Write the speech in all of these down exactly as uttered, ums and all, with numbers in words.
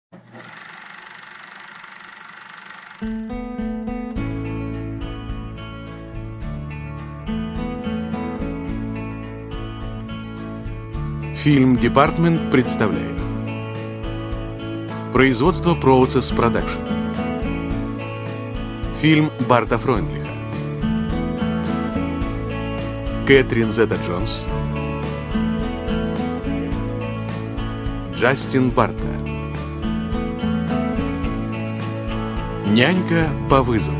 Фильм «Департмент» представляет. Производство Process Production. Фильм Барта Фройндлиха. Кэтрин Зета-Джонс. Джастин Барта. Нянька по вызову.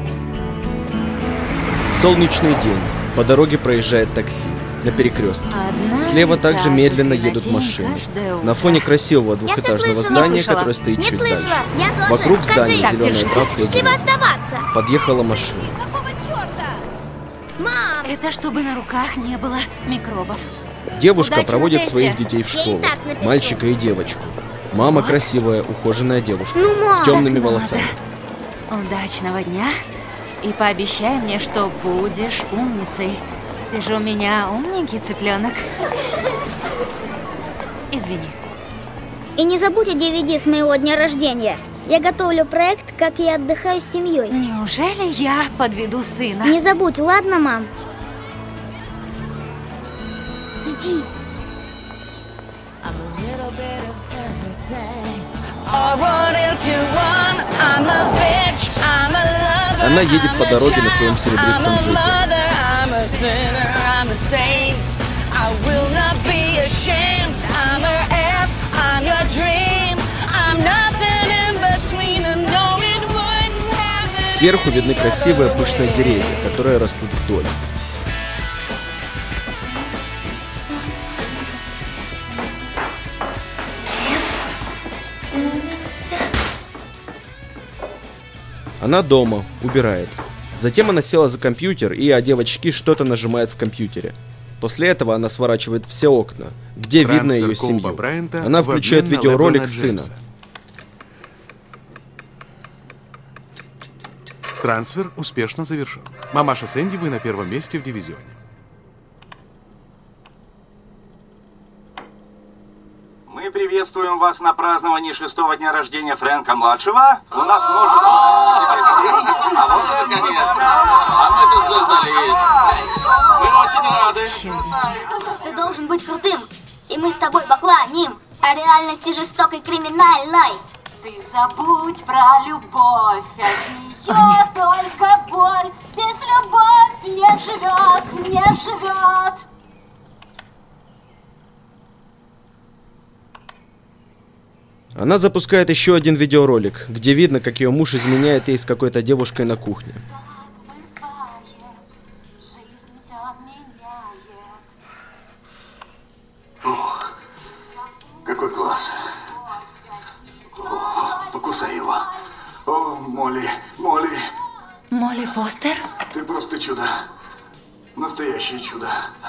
Солнечный день. По дороге проезжает такси. На перекрестке. Одна Слева также медленно едут день, машины. каждое На фоне красивого двухэтажного слышала. здания, Не слышала. которое стоит Не чуть слышала. дальше. Я тоже. Вокруг Скажи. здания Так, зеленая держитесь. травка и Счастливо деревья. оставаться. Подъехала машина. Какого черта? Мам! Это чтобы на руках не было микробов. Девушка Удачи на проводит тесте. своих детей в Я и школу. так напишу. Мальчика и девочку. Мама Вот. красивая, ухоженная девушка. Ну, мам! С темными Так надо. волосами. Удачного дня. И пообещай мне, что будешь умницей. Ты же у меня умненький цыпленок. Извини. И не забудь о ди ви ди с моего дня рождения. Я готовлю проект, как я отдыхаю с семьей. Неужели я подведу сына? Не забудь, ладно, мам? Иди. Она едет по дороге на своем серебристом джипе. Сверху видны красивые пышные деревья, которые растут вдоль. Она дома, убирает. Затем она села за компьютер и, одев очки, что-то нажимает в компьютере. После этого она сворачивает все окна, где видно Трансфер ее Колба семью. Брайанта Она в включает обмен на видеоролик Леброна сына. Джеймса. Трансфер успешно завершен. Мамаша Сэнди, вы на первом месте в дивизионе. Мы приветствуем вас на праздновании шестого дня рождения Фрэнка-младшего. У нас множество гостей, а вот и наконец-то. А мы тут заждались. Мы очень рады. Чудики. Ты должен быть крутым. И мы с тобой бакла, Ним. О реальности жестокой криминальной. Ты забудь про любовь, от нее только боль. Здесь любовь не живет, не живет. Она запускает еще один видеоролик, где видно, как ее муж изменяет ей с какой-то девушкой на кухне. Так бывает, жизнь все меняет. Ох, какой класс. О, покусай его. О, Молли, Молли, Молли Фостер? ты просто чудо. Настоящее чудо.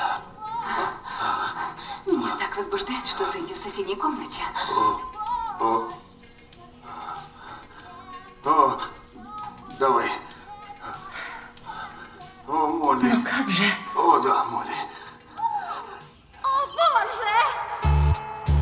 Меня так возбуждает, что Сэнди в соседней комнате. О, о, давай. О, Молли. Ну как же? О, да, Молли. О, боже!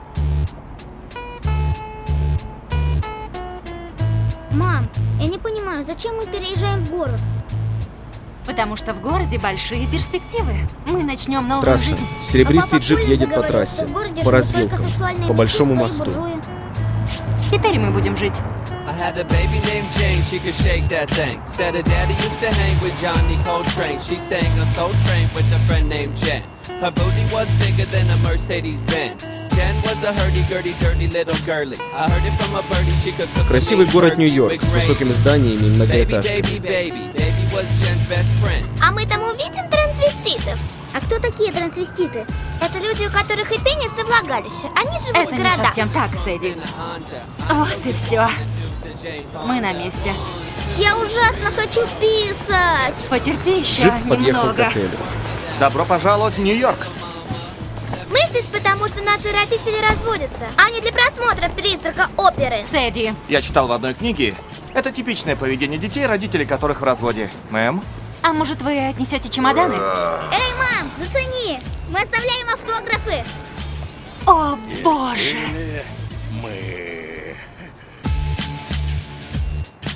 Мам, я не понимаю, зачем мы переезжаем в город? Потому что в городе большие перспективы. Мы начнем новую Трасса. жизнь. Серебристый Папа джип Пулин едет по заговорил, трассе, что в городе по живут развилкам, только сексуальные по большому меньшинства и мосту. буржуи. Теперь мы будем жить. I had a baby named Jane, she could shake that thing. Said her daddy used to hang with Johnny Coltrane. She sang on Soul Train with a friend named Jen. Her booty was bigger than a Mercedes-Benz. Jen was a hurdy-gurdy, dirty little girly. I heard it from a birdie, she could cook a Красивый mean город turkey Нью-Йорк with с высокими gravy. зданиями и Baby, многоэтажками. baby, baby, baby was Jen's best friend. А мы там увидим трансвеститов. А кто такие трансвеститы? Это люди, у которых и пенис, и влагалище. Они живут Это в не городах. совсем так, Сэдди. Вот и все. Мы на месте. Я ужасно хочу писать. Потерпи еще Джип подъехал к немного. отелю. Добро пожаловать в Нью-Йорк. Мы здесь потому, что наши родители разводятся, а не для просмотра призрака оперы. Сэдди, Я читал в одной книге. Это типичное поведение детей, родители которых в разводе. Мэм? а может вы отнесете чемоданы? Эй, мам, зацени! Мы оставляем автографы. О, боже! Мы...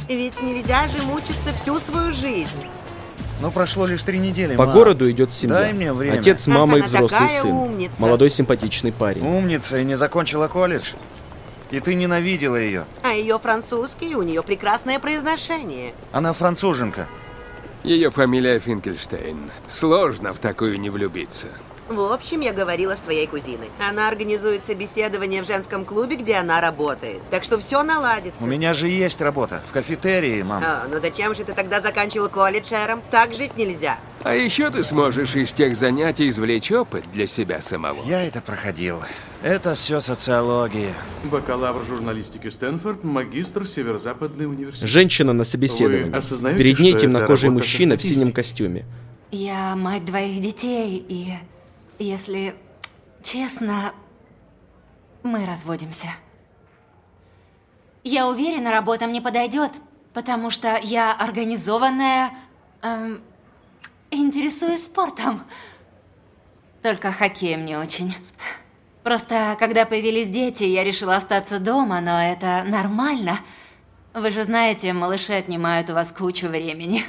Ведь нельзя же мучиться всю свою жизнь. Ну, прошло лишь три недели, По мам. городу идет семья. Дай мне время. Отец, мама и Ах, она взрослый такая сын. умница. Молодой симпатичный парень. Умница и не закончила колледж. И ты ненавидела ее. А ее французский, у нее прекрасное произношение. Она француженка. Ее фамилия Финкельштейн. Сложно в такую не влюбиться. В общем, я говорила с твоей кузиной. Она организует собеседование в женском клубе, где она работает. Так что все наладится. У меня же есть работа. В кафетерии, мам. А, но зачем же ты тогда заканчивал колледж, Эром? Так жить нельзя. А еще ты сможешь из тех занятий извлечь опыт для себя самого. Я это проходил. Это все социология. Бакалавр журналистики Стэнфорд, магистр Северо-Западный университет. Женщина на Вы собеседовании. осознаете, Перед ней что это темнокожий работа со мужчина в синем статистикой? костюме. Я мать двоих детей, и, если честно, мы разводимся. Я уверена, работа мне подойдет, потому что я организованная, эм, интересуюсь спортом. Только хоккеем не очень. Просто, когда появились дети, я решила остаться дома, но это нормально. Вы же знаете, малыши отнимают у вас кучу времени.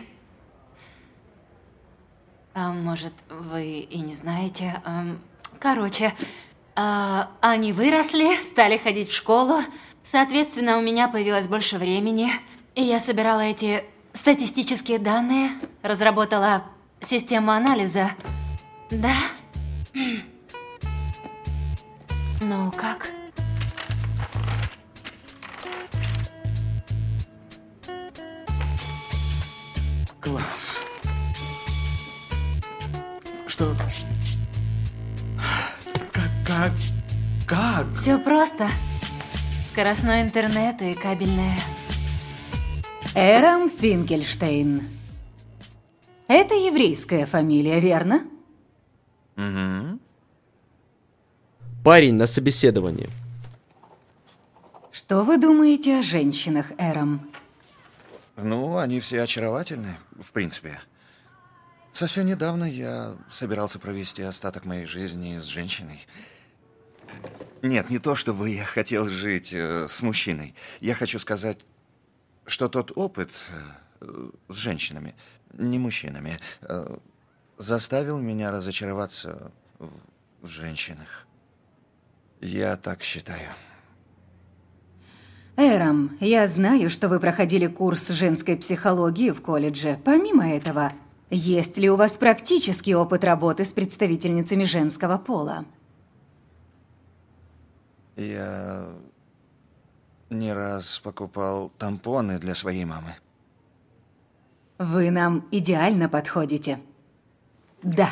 А может, вы и не знаете. Эм, Короче, а, они выросли, стали ходить в школу. Соответственно, у меня появилось больше времени. И я собирала эти статистические данные, разработала систему анализа. Да. Ну, как? Класс. Что? Как, как, как? Все просто. Скоростной интернет и кабельная. Эром Финкельштейн. Это еврейская фамилия, верно? Угу. Парень на собеседовании. Что вы думаете о женщинах, Эром? Ну, они все очаровательны, в принципе. Совсем недавно я собирался провести остаток моей жизни с женщиной. Нет, не то чтобы я хотел жить э, с мужчиной. Я хочу сказать, что тот опыт э, с женщинами, не мужчинами, э, заставил меня разочароваться в, в женщинах. Я так считаю. Эром, я знаю, что вы проходили курс женской психологии в колледже. Помимо этого, есть ли у вас практический опыт работы с представительницами женского пола? Я не раз покупал тампоны для своей мамы. Вы нам идеально подходите. Да.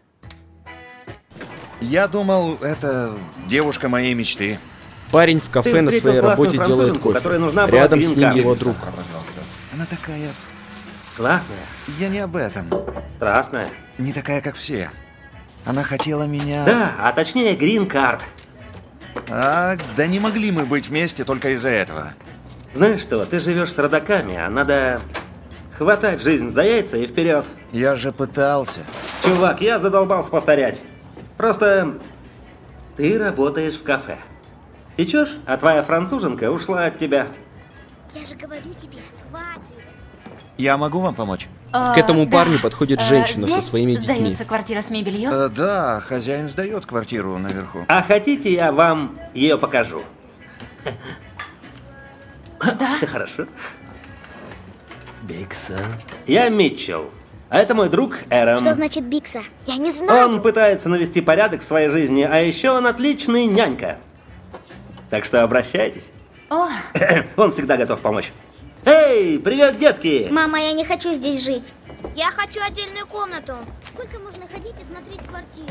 Я думал, это девушка моей мечты. Парень в кафе на своей работе делает кофе. Рядом с ним его друг. Она такая... Классная. Я не об этом. Страстная. Не такая, как все. Она хотела меня... Да, а точнее грин-карт. А, да не могли мы быть вместе только из-за этого. Знаешь что, ты живешь с родаками, а надо хватать жизнь за яйца и вперед. Я же пытался. Чувак, я задолбался повторять. Просто ты работаешь в кафе. Сечешь, а твоя француженка ушла от тебя. Я же говорю тебе, хватит. Я могу вам помочь? К этому парню подходит женщина со своими детьми. Сдается квартира с мебелью? Э, да, хозяин сдает квартиру наверху. А хотите, я вам ее покажу? Да. Хорошо. Бикса. Я Митчелл. А это мой друг Эром. Что значит Бикса? Я не знаю. Он пытается навести порядок в своей жизни, а еще он отличный нянька. Так что обращайтесь. О. Он всегда готов помочь. Эй, привет, детки! Мама, я не хочу здесь жить. Я хочу отдельную комнату. Сколько можно ходить и смотреть квартиру?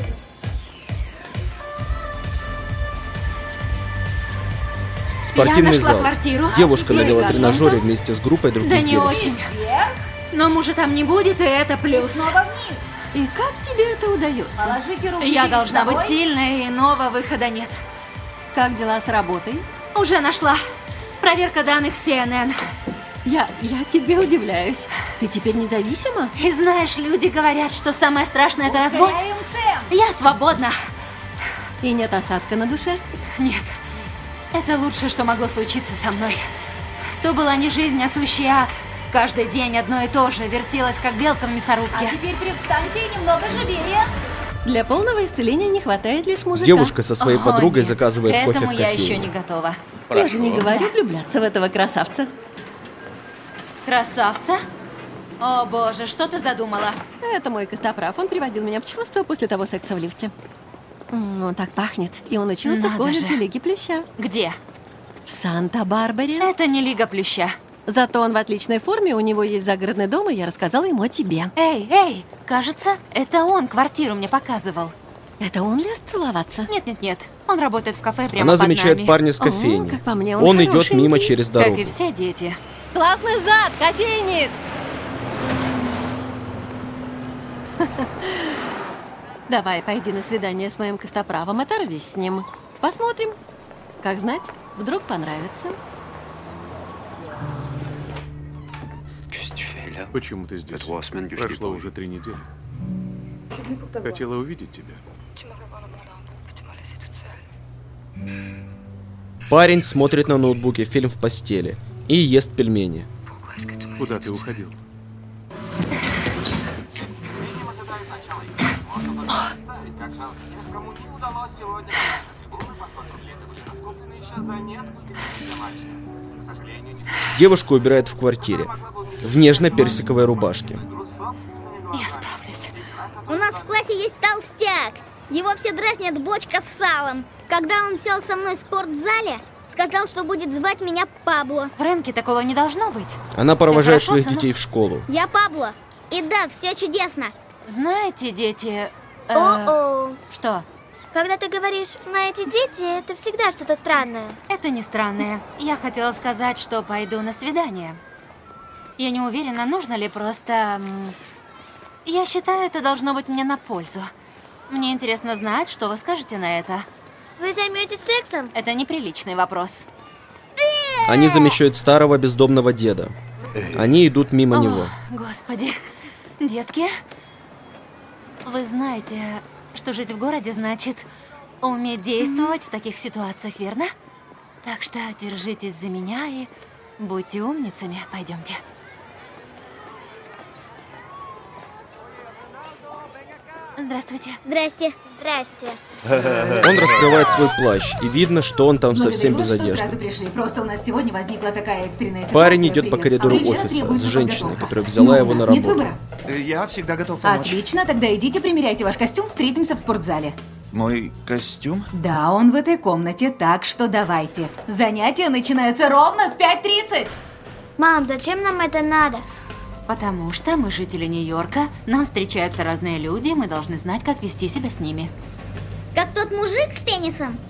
Спортивный Я нашла зал. квартиру. Девушка на Ей велотренажере готова? вместе с группой других Да не девушек. очень. Но мужа там не будет, и это плюс. Снова вниз. И как тебе это удается? Положите руки Я перед должна собой. быть сильной, и иного выхода нет. Как дела с работой? Уже нашла. Проверка данных си эн эн. Я, я тебе удивляюсь. Ты теперь независима? И знаешь, люди говорят, что самое страшное это развод. Ускоряем темп. Я свободна. И нет осадка на душе? Нет. Это лучшее, что могло случиться со мной. То была не жизнь, а сущий ад. Каждый день одно и то же, вертелась, как белка в мясорубке. А теперь привстаньте и немного живее. Для полного исцеления не хватает лишь мужика. Девушка со своей О, подругой нет. заказывает К кофе в этому я кофейне. еще не готова. Я же не говорю влюбляться в этого красавца. Красавца? О боже, что ты задумала? Это мой костоправ. Он приводил меня в чувство после того секса в лифте. М, Он так пахнет. И он учился Надо в колледже же. Лиги Плюща. Где? В Санта-Барбаре. Это не Лига Плюща. Зато он в отличной форме, у него есть загородный дом, и я рассказала ему о тебе. Эй, эй, кажется, это он квартиру мне показывал. Это он лез целоваться? Нет-нет-нет, он работает в кафе прямо Она под замечает нами. парня с О, кофейни. как по мне, он Он идет хорошенький. мимо через дорогу. Как и все дети. Классный зад, кофейник! Давай, пойди на свидание с моим костоправом, оторвись с ним. Посмотрим. Как знать, вдруг понравится. Почему ты здесь? Прошло уже три недели. Хотела увидеть тебя. Парень смотрит на ноутбуке фильм в постели и ест пельмени. Куда ты уходил? Девушка убирает в квартире в нежно-персиковой рубашке. Я справлюсь. У нас в классе есть толстяк. Его все дразнят бочка с салом. Когда он сел со мной в спортзале, сказал, что будет звать меня Пабло. Фрэнки, такого не должно быть. Она провожает Всё хорошо, своих сынок? детей в школу. Я Пабло. И да, все чудесно. Знаете, дети... э, О-о. Что? Когда ты говоришь «знаете, дети», это всегда что-то странное. Это не странное. Я хотела сказать, что пойду на свидание. Я не уверена, нужно ли просто... м, Я считаю, это должно быть мне на пользу. Мне интересно знать, что вы скажете на это. Вы займетесь сексом? Это неприличный вопрос. Они замечают старого бездомного деда. Они идут мимо О, него. Господи. Детки, вы знаете, что жить в городе значит уметь действовать в таких ситуациях, верно? Так что держитесь за меня и будьте умницами. Пойдемте. Здравствуйте. Здрасте. Здрасте. Он раскрывает свой плащ, и видно, что он там совсем без Что одежды. сразу пришли. Просто у нас сегодня возникла такая экстренная ситуация. Парень идет по Привет. коридору Обычно офиса с требуется женщиной, подготовка. которая взяла Но у его нас на нет работу. выбора. Я всегда готов помочь. Отлично, тогда идите, примеряйте ваш костюм, встретимся в спортзале. Мой костюм? Да, он в этой комнате, так что давайте. Занятия начинаются ровно в пять тридцать. Мам, зачем нам это надо? Потому что мы жители Нью-Йорка, нам встречаются разные люди, и мы должны знать, как вести себя с ними. Как тот мужик с пенисом?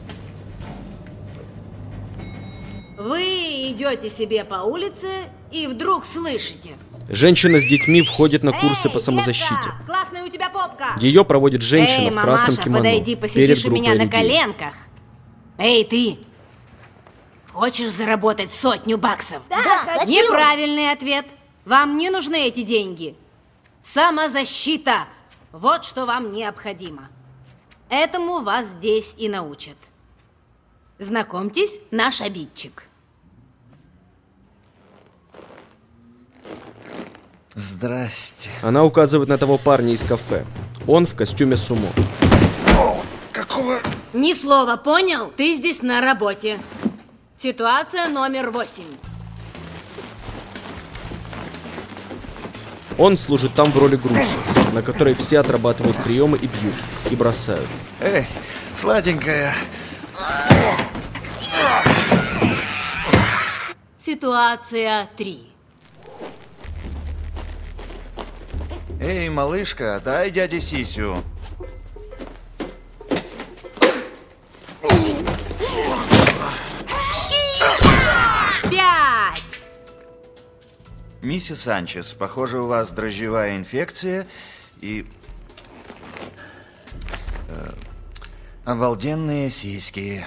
Вы идете себе по улице и вдруг слышите. Женщина с детьми входит на курсы Эй, по самозащите. детка, классная у тебя попка. Ее проводит женщина Эй, в красном мамаша, кимоно подойди, перед посидишь у группой меня на людей. коленках. Эй, ты! Хочешь заработать сотню баксов? Да, хочу. Неправильный ответ. Вам не нужны эти деньги. Самозащита. Вот что вам необходимо. Этому вас здесь и научат. Знакомьтесь, наш обидчик. Здрасте. Она указывает на того парня из кафе. Он в костюме сумо. О, какого... Ни слова, понял? Ты здесь на работе. Ситуация номер восемь. Он служит там в роли груши, на которой все отрабатывают приемы и бьют, и бросают. Эй, сладенькая. Ситуация три. Эй, малышка, дай дяде сисю. Пять. Миссис Санчес, похоже, у вас дрожжевая инфекция и... э, обалденные сиськи.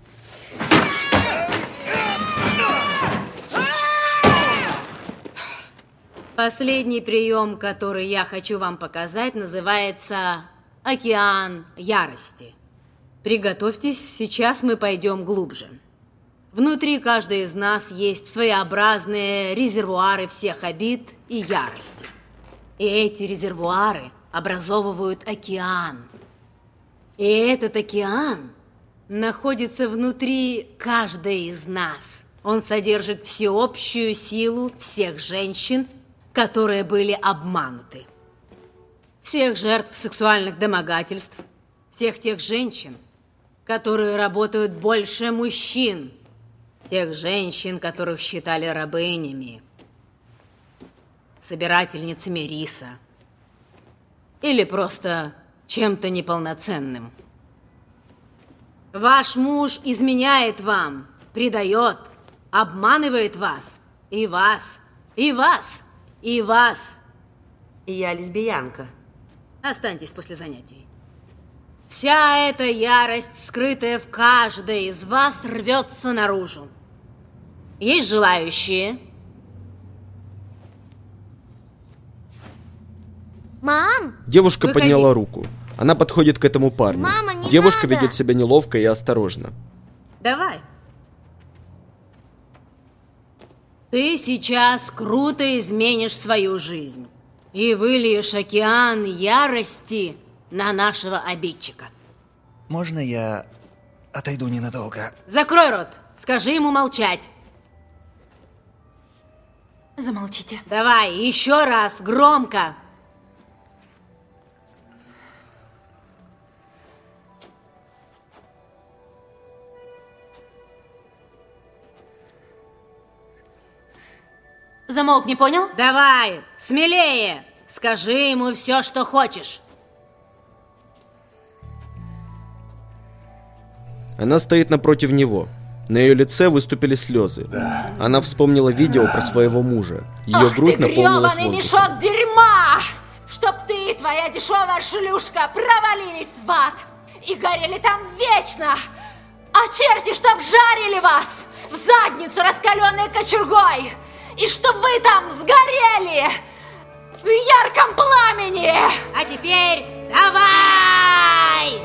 Последний прием, который я хочу вам показать, называется «Океан ярости». Приготовьтесь, сейчас мы пойдем глубже. Внутри каждой из нас есть своеобразные резервуары всех обид и ярости. И эти резервуары образовывают океан. И этот океан находится внутри каждой из нас. Он содержит всеобщую силу всех женщин, которые были обмануты. Всех жертв сексуальных домогательств, всех тех женщин, которые работают больше мужчин, тех женщин, которых считали рабынями, собирательницами риса или просто чем-то неполноценным. Ваш муж изменяет вам, предает, обманывает вас, и вас, и вас, и вас. Я лесбиянка. Останьтесь после занятий. Вся эта ярость, скрытая в каждой из вас, рвется наружу. Есть желающие? Мам! Девушка Выходи. подняла руку. Она подходит к этому парню. Мама, не Девушка надо! ведет себя неловко и осторожно. Давай. Ты сейчас круто изменишь свою жизнь и выльешь океан ярости на нашего обидчика. Можно я отойду ненадолго? Закрой рот. Скажи ему молчать. Замолчите. Давай, еще раз, громко. Замолк, не понял? Давай, смелее. Скажи ему все, что хочешь. Она стоит напротив него. На ее лице выступили слезы. Она вспомнила видео про своего мужа. Ее Ах грудь ты, наполнилась грёбаный воздухом. мешок дерьма! Чтоб ты и твоя дешевая шлюшка провалились в ад и горели там вечно! А черти, чтоб жарили вас в задницу раскаленной кочергой! И чтоб вы там сгорели в ярком пламени! А теперь давай!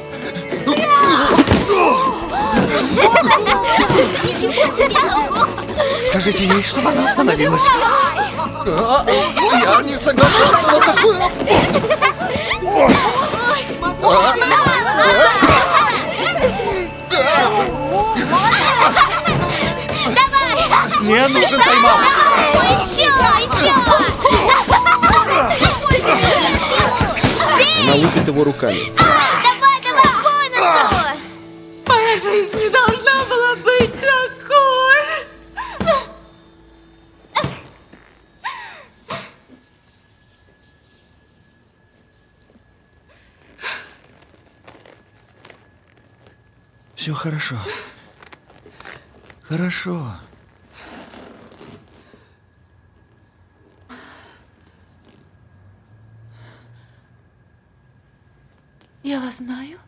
Ничего себе! Скажите ей, чтобы она остановилась. А, я не соглашался на такую работу. Мне нужен тайм-аут. Еще, еще! Она лупит его руками. Давай, давай, бонусу! Моя жизнь не должна была быть такой! Все хорошо. Хорошо. Я вас знаю.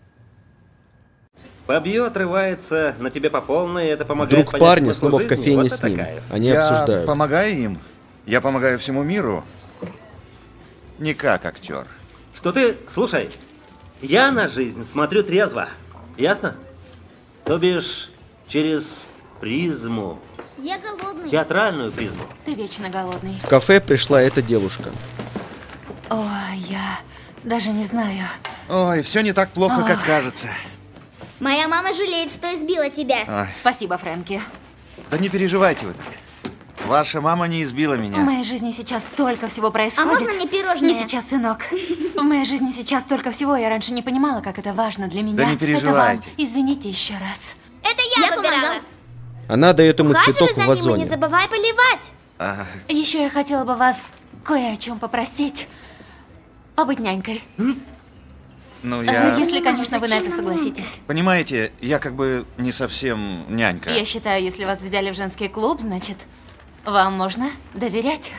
Бабье отрывается на тебе по полной, это помогает Друг понять парня смысл снова в жизни. кофейне Вот с это ним. кайф. Они Я обсуждают. помогаю им. Я помогаю всему миру. Не как актер. Что ты... Слушай, я на жизнь смотрю трезво. Ясно? То бишь, через призму. Я голодный. Театральную призму. Ты вечно голодный. В кафе пришла эта девушка. О, я даже не знаю. Ой, все не так плохо, как кажется. Моя мама жалеет, что избила тебя. Ой, Спасибо, Фрэнки. да не переживайте вы так. Ваша мама не избила В меня. моей жизни сейчас столько всего А происходит. можно мне пирожное? Не сейчас, сынок. В моей жизни сейчас столько всего. Я раньше не понимала, как это важно для меня. Да не переживайте. Это вам. Извините еще раз. Это я, я выбирала. Она дает ему цветок в Ухаживай за ним и вазоне. не забывай поливать. А, Еще я хотела бы вас кое о чем попросить. Побыть нянькой. ну Э, я... Если, конечно, вы на Зачем это нам согласитесь. Понимаете, я как бы не совсем нянька. Я считаю, если вас взяли в женский клуб, значит, вам можно доверять.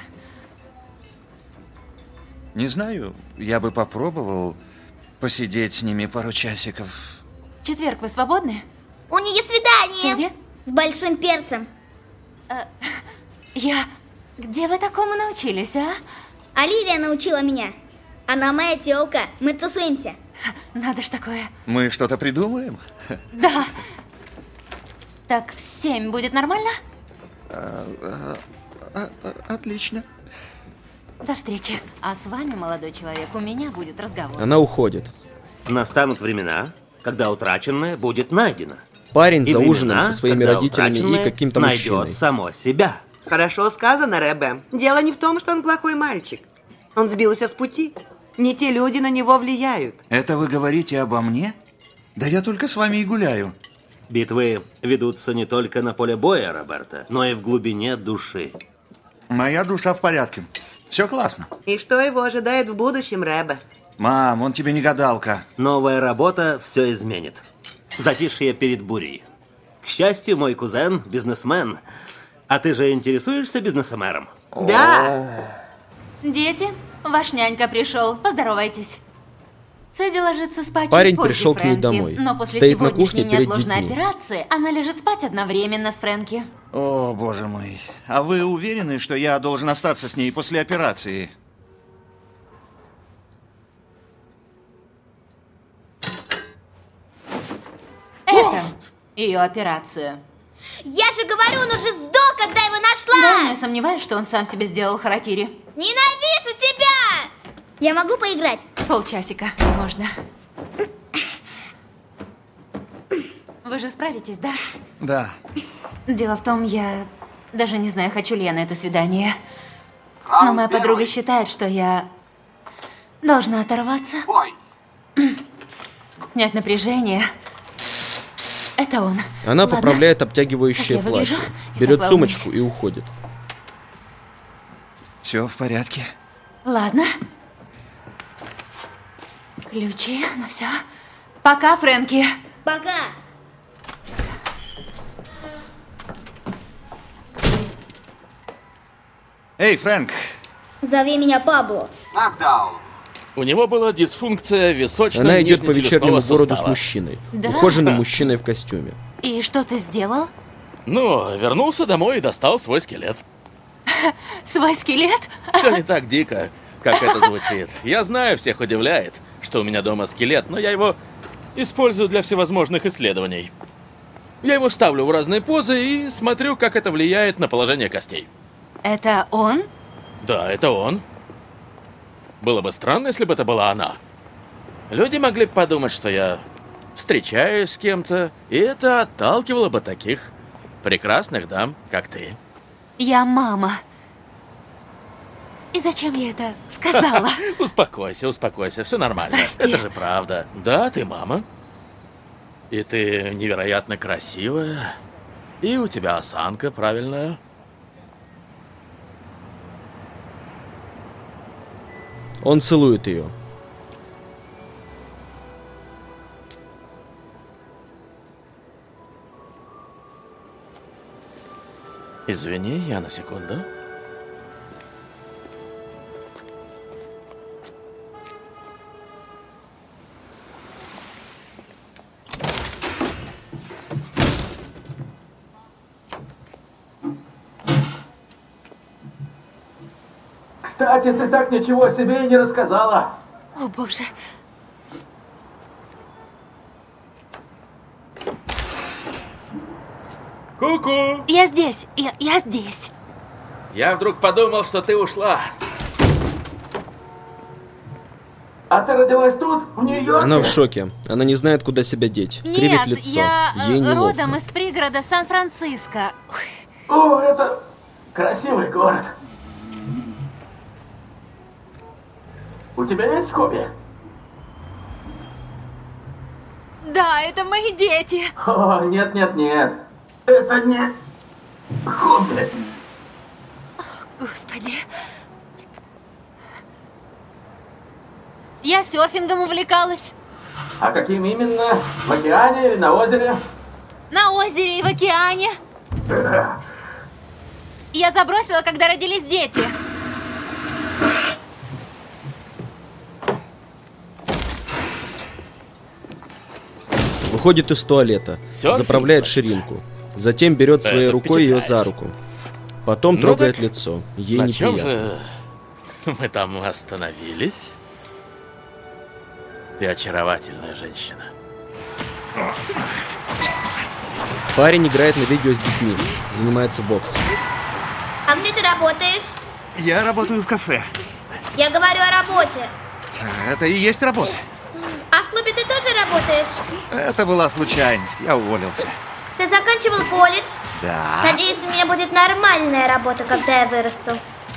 Не знаю, я бы попробовал посидеть с ними пару часиков. В четверг вы свободны? У нее свидание. Где? С большим перцем. Я... Где вы такому научились, а? Оливия научила меня. Она моя тёлка. Мы тусуемся. Надо ж такое. Мы что-то придумаем? Да. Так в семь будет нормально? А, а, а, а, отлично. До встречи. А с вами, молодой человек, у меня будет разговор. Она уходит. Настанут времена, когда утраченное будет найдено. Парень И за времена, ужином со своими когда родителями и утраченное каким-то мужчиной. найдет само себя. Хорошо сказано, Ребе. Дело не в том, что он плохой мальчик. Он сбился с пути. Не те люди на него влияют. Это вы говорите обо мне? Да я только с вами и гуляю. Битвы ведутся не только на поле боя, Роберто, но и в глубине души. Моя душа в порядке. Все классно. И что его ожидает в будущем, Ребе? Мам, он тебе не гадалка. Новая работа все изменит. Затишье перед бурей. К счастью, мой кузен – бизнесмен. А ты же интересуешься бизнесменом? Да. Дети, ваш нянька пришел. Поздоровайтесь. Сэдди ложится спать Парень чуть позже пришел к ней Фрэнки, домой. но после Стоит на сегодняшней кухне перед неотложной детьми. операции она лежит спать одновременно с Фрэнки. О, боже мой. А вы уверены, что я должен остаться с ней после операции? Это ее операция. Я же говорю, он уже сдох, когда его нашла! Да, но я сомневаюсь, что он сам себе сделал харакири. Ненавижу тебя! Я могу поиграть? Полчасика можно. Вы же справитесь, да? Да. Дело в том, я даже не знаю, хочу ли я на это свидание. Но моя подруга считает, что я должна оторваться. Ой. Снять напряжение. Это он. Она Ладно. поправляет обтягивающее Как я выгляжу? платье, Я берет так сумочку и уходит. Все в порядке. Ладно. Ключи, ну все. Пока, Фрэнки. Пока. Эй, Фрэнк. Зови меня Пабло. Нокдаун. У него была дисфункция височного Она идет по нижнечелюстного вечернему городу с сустава. мужчиной. Да? Ухоженным мужчиной в костюме. И что ты сделал? Ну, вернулся домой и достал свой скелет. Свой скелет? Все не так дико, как это звучит. Я знаю, всех удивляет, что у меня дома скелет, но я его использую для всевозможных исследований. Я его ставлю в разные позы и смотрю, как это влияет на положение костей. Это он? Да, это он. Было бы странно, если бы это была она. Люди могли бы подумать, что я встречаюсь с кем-то, и это отталкивало бы таких прекрасных дам, как ты. Я мама. И зачем я это сказала? Успокойся, успокойся, все нормально. Прости. Это же правда. Да, ты мама. И ты невероятно красивая. И у тебя осанка правильная. Он целует ее. Извини, я на секунду. Кстати, ты так ничего о себе и не рассказала. О, боже. Ку-ку! Я здесь, я, я здесь. Я вдруг подумал, что ты ушла. А ты родилась тут, в Нью-Йорке? Она в шоке. Она не знает, куда себя деть. Нет, Кривит лицо. я э, Ей неловко. родом из пригорода Сан-Франциско. О, это красивый город. У тебя есть хобби? Да, это мои дети. О, нет-нет-нет. Это не хобби. Господи. Я серфингом увлекалась. А каким именно? В океане или на озере? На озере и в океане. Я забросила, когда родились дети. Выходит из туалета, Серфинг, заправляет значит. ширинку. Затем берет своей Это рукой ее впечатляет. за руку. Потом Ну трогает так, лицо. Ей На чем неприятно. же мы там остановились? Ты очаровательная женщина. Парень играет на видео с детьми, занимается боксом. А где ты работаешь? Я работаю в кафе. Я говорю о работе. Это и есть работа. А в клубе ты тоже работаешь? Это была случайность, я уволился. Ты заканчивал колледж? Да. Надеюсь, у меня будет нормальная работа, когда я вырасту.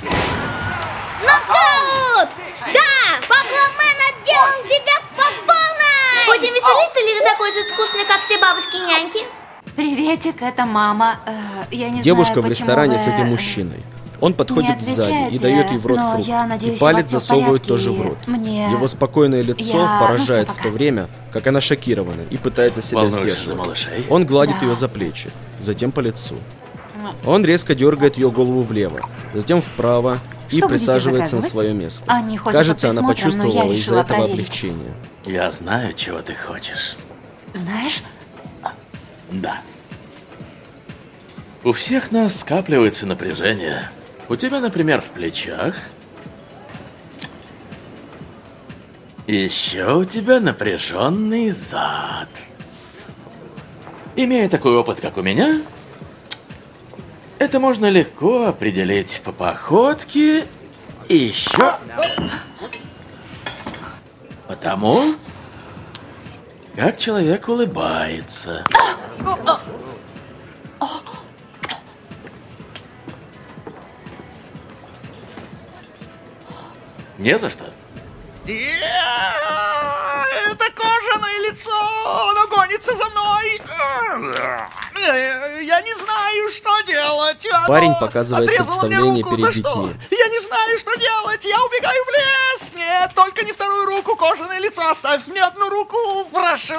Нокаут! Да! Пабломен отделал тебя по полной! Будем веселиться, или ты такой же скучный, как все бабушки-няньки? Приветик, это мама. Э, я не Девушка знаю, в ресторане вы... с этим мужчиной. Он подходит сзади и дает ей в рот но фрукт. я надеюсь, И палец у вас всё в засовывает порядке, тоже и в рот. мне- Его спокойное лицо Я- поражает ну, в всё, то время, как она шокирована и пытается себя Волнуешься сдерживать. за малышей? Он гладит Да. ее за плечи, затем по лицу. Он резко дергает ее голову влево, затем вправо и Что будете присаживается на заказывать? свое место. Они ходят Кажется, по она присмотрам, но я почувствовала из-за решила этого проверить. облегчение. Я знаю, чего ты хочешь. Знаешь? Да. У всех нас скапливается напряжение. У тебя, например, в плечах. Еще у тебя напряженный зад. Имея такой опыт, как у меня, это можно легко определить по походке и еще потому, как человек улыбается. Не за что. Это кожаное лицо! Оно гонится за мной! Я не знаю, что делать! Оно Парень показывает отрезало мне представление руку. перед За что? детьми. Я не знаю, что делать! Я убегаю в лес! Нет, только не вторую руку! Кожаное лицо! Оставь мне одну руку! Прошу!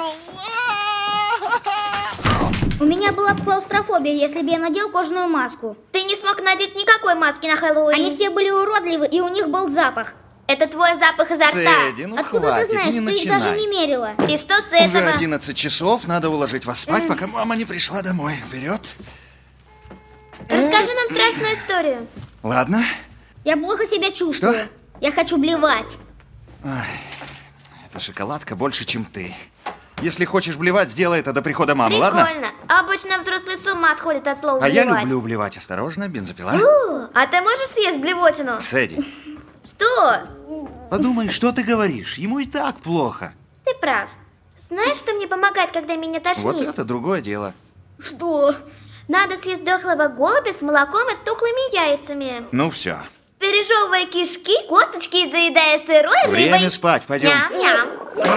У меня была бы клаустрофобия, если бы я надел кожаную маску. Ты не смог надеть никакой маски на Хэллоуин. Они все были уродливы, и у них был запах. Это твой запах изо рта. Сэдди, ну Откуда хватит, ты знаешь? не Ты их начинай. даже не мерила. И что с Уже этого? одиннадцать часов, надо уложить вас спать, пока мама не пришла домой. Вперед! Расскажи нам страшную историю. Ладно. Я плохо себя чувствую. Я хочу блевать. Ай, эта шоколадка больше, чем ты. Если хочешь блевать, сделай это до прихода мамы, ладно? Прикольно. Обычно взрослые с ума сходят от слова А я блевать. люблю блевать. Осторожно, бензопила. У, а ты можешь съесть блевотину? Сэдди, Что? подумай, что ты говоришь. Ему и так плохо. Ты прав. Знаешь, что мне помогает, когда меня тошнит? Вот это другое дело. Что? Надо съесть дохлого голубя с молоком и тухлыми яйцами. Ну все. Пережевывая кишки, косточки и заедая сырой рыбой. Время спать, пойдем. Ням-ням.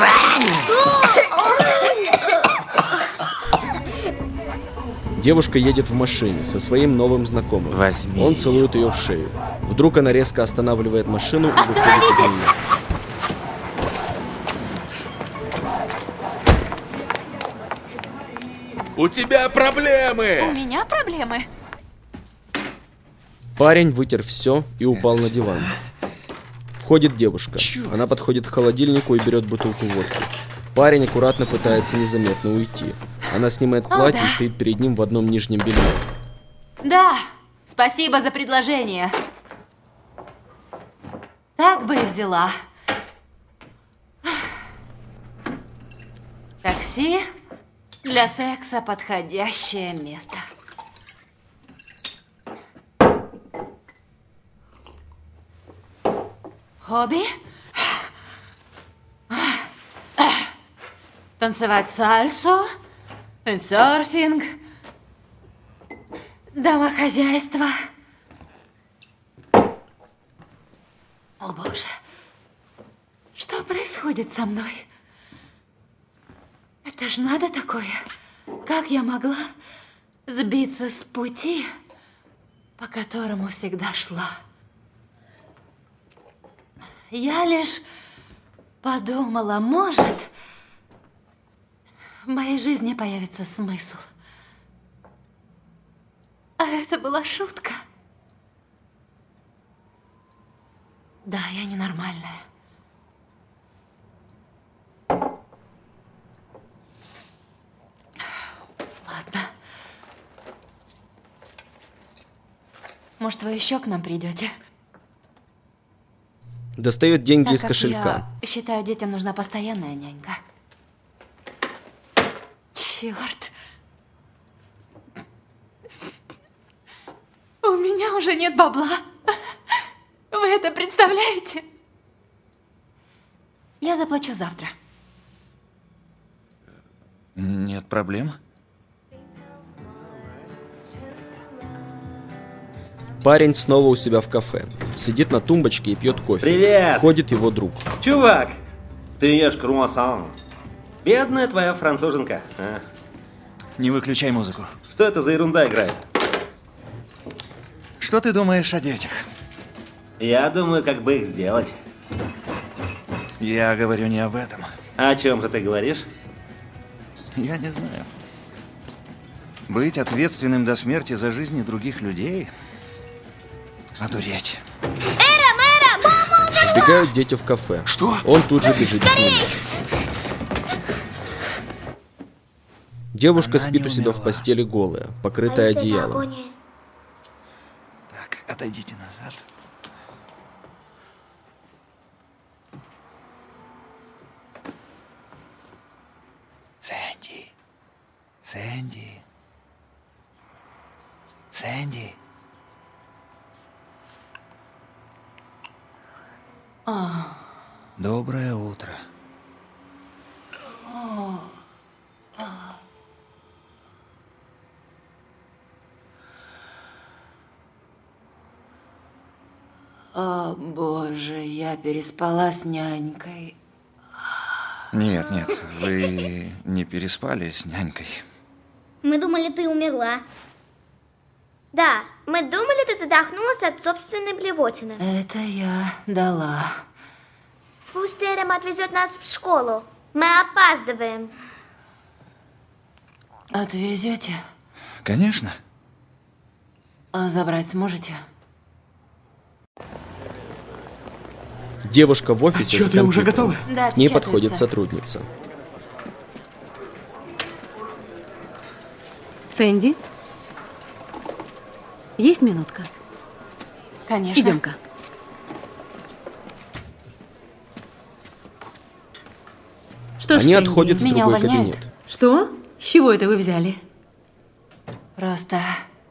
Девушка едет в машине со своим новым знакомым. Возьми Он целует ее в шею. Вдруг она резко останавливает машину и выходит из нее. У тебя проблемы! У меня проблемы. Парень вытер все и упал на диван. Входит девушка. Она подходит к холодильнику и берет бутылку водки. Парень аккуратно пытается незаметно уйти. Она снимает платье О, да. и стоит перед ним в одном нижнем белье. Да, спасибо за предложение. Так бы и взяла. Такси для секса подходящее место. Хобби? Танцевать сальсу, серфинг, домохозяйство. О боже, что происходит со мной? Это ж надо такое. Как я могла сбиться с пути, по которому всегда шла? Я лишь подумала, может, в моей жизни появится смысл. А это была шутка. Да, я ненормальная. Ладно. Может, вы еще к нам придете? Достает деньги Так из как кошелька. Я считаю, детям нужна постоянная нянька. Черт. меня уже нет бабла. Вы это представляете? Я заплачу завтра. Нет проблем. Парень снова у себя в кафе. Сидит на тумбочке и пьет кофе. Привет! Входит его друг. Чувак, ты ешь круассан. Бедная твоя француженка. А? Не выключай музыку. Что это за ерунда играет? Что ты думаешь о детях? Я думаю, как бы их сделать. Я говорю не об этом. А о чем же ты говоришь? Я не знаю. Быть ответственным до смерти за жизни других людей? Одуреть. Эра, мэра, мама умерла! Вбегают дети в кафе. Что? Он тут же бежит с ними. Девушка Она спит не у себя в умерла. постели голая, покрытая А если это одеялом. агония? Так, отойдите назад. Сэнди. Сэнди. Сэнди. А. Доброе утро. О. А. О, боже, я переспала с нянькой. Нет, нет, вы не переспали с нянькой. Мы думали, ты умерла. Да, мы думали, ты задохнулась от собственной блевотины. Это я дала. Пусть Эрем отвезет нас в школу. Мы опаздываем. Отвезете? Конечно. А забрать сможете? Девушка в офисе Отчеты за компьютером. уже готовы? Да, К ней печатаются. подходит сотрудница. Сэнди? Есть минутка? Конечно. Идем-ка. Что ж, Они Сэнди, отходят в меня другой увольняют. кабинет. Что? С чего это вы взяли? Просто...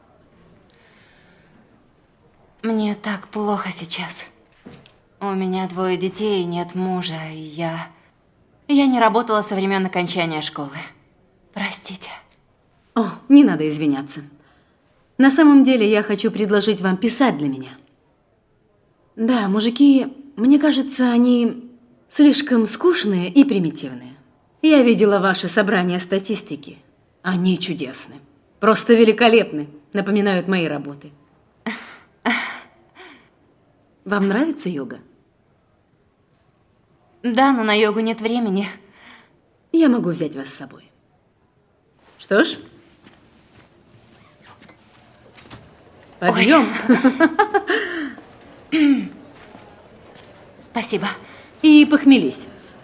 Мне так плохо сейчас. У меня двое детей, нет мужа, и я... Я не работала со времен окончания школы. Простите. О, не надо извиняться. На самом деле я хочу предложить вам писать для меня. Да, мужики, мне кажется, они слишком скучные и примитивные. Я видела ваши собрания статистики. Они чудесны. Просто великолепны. Напоминают мои работы. Вам нравится йога? Да, но на йогу нет времени. Я могу взять вас с собой. Что ж, подъем. Спасибо. И похмелись.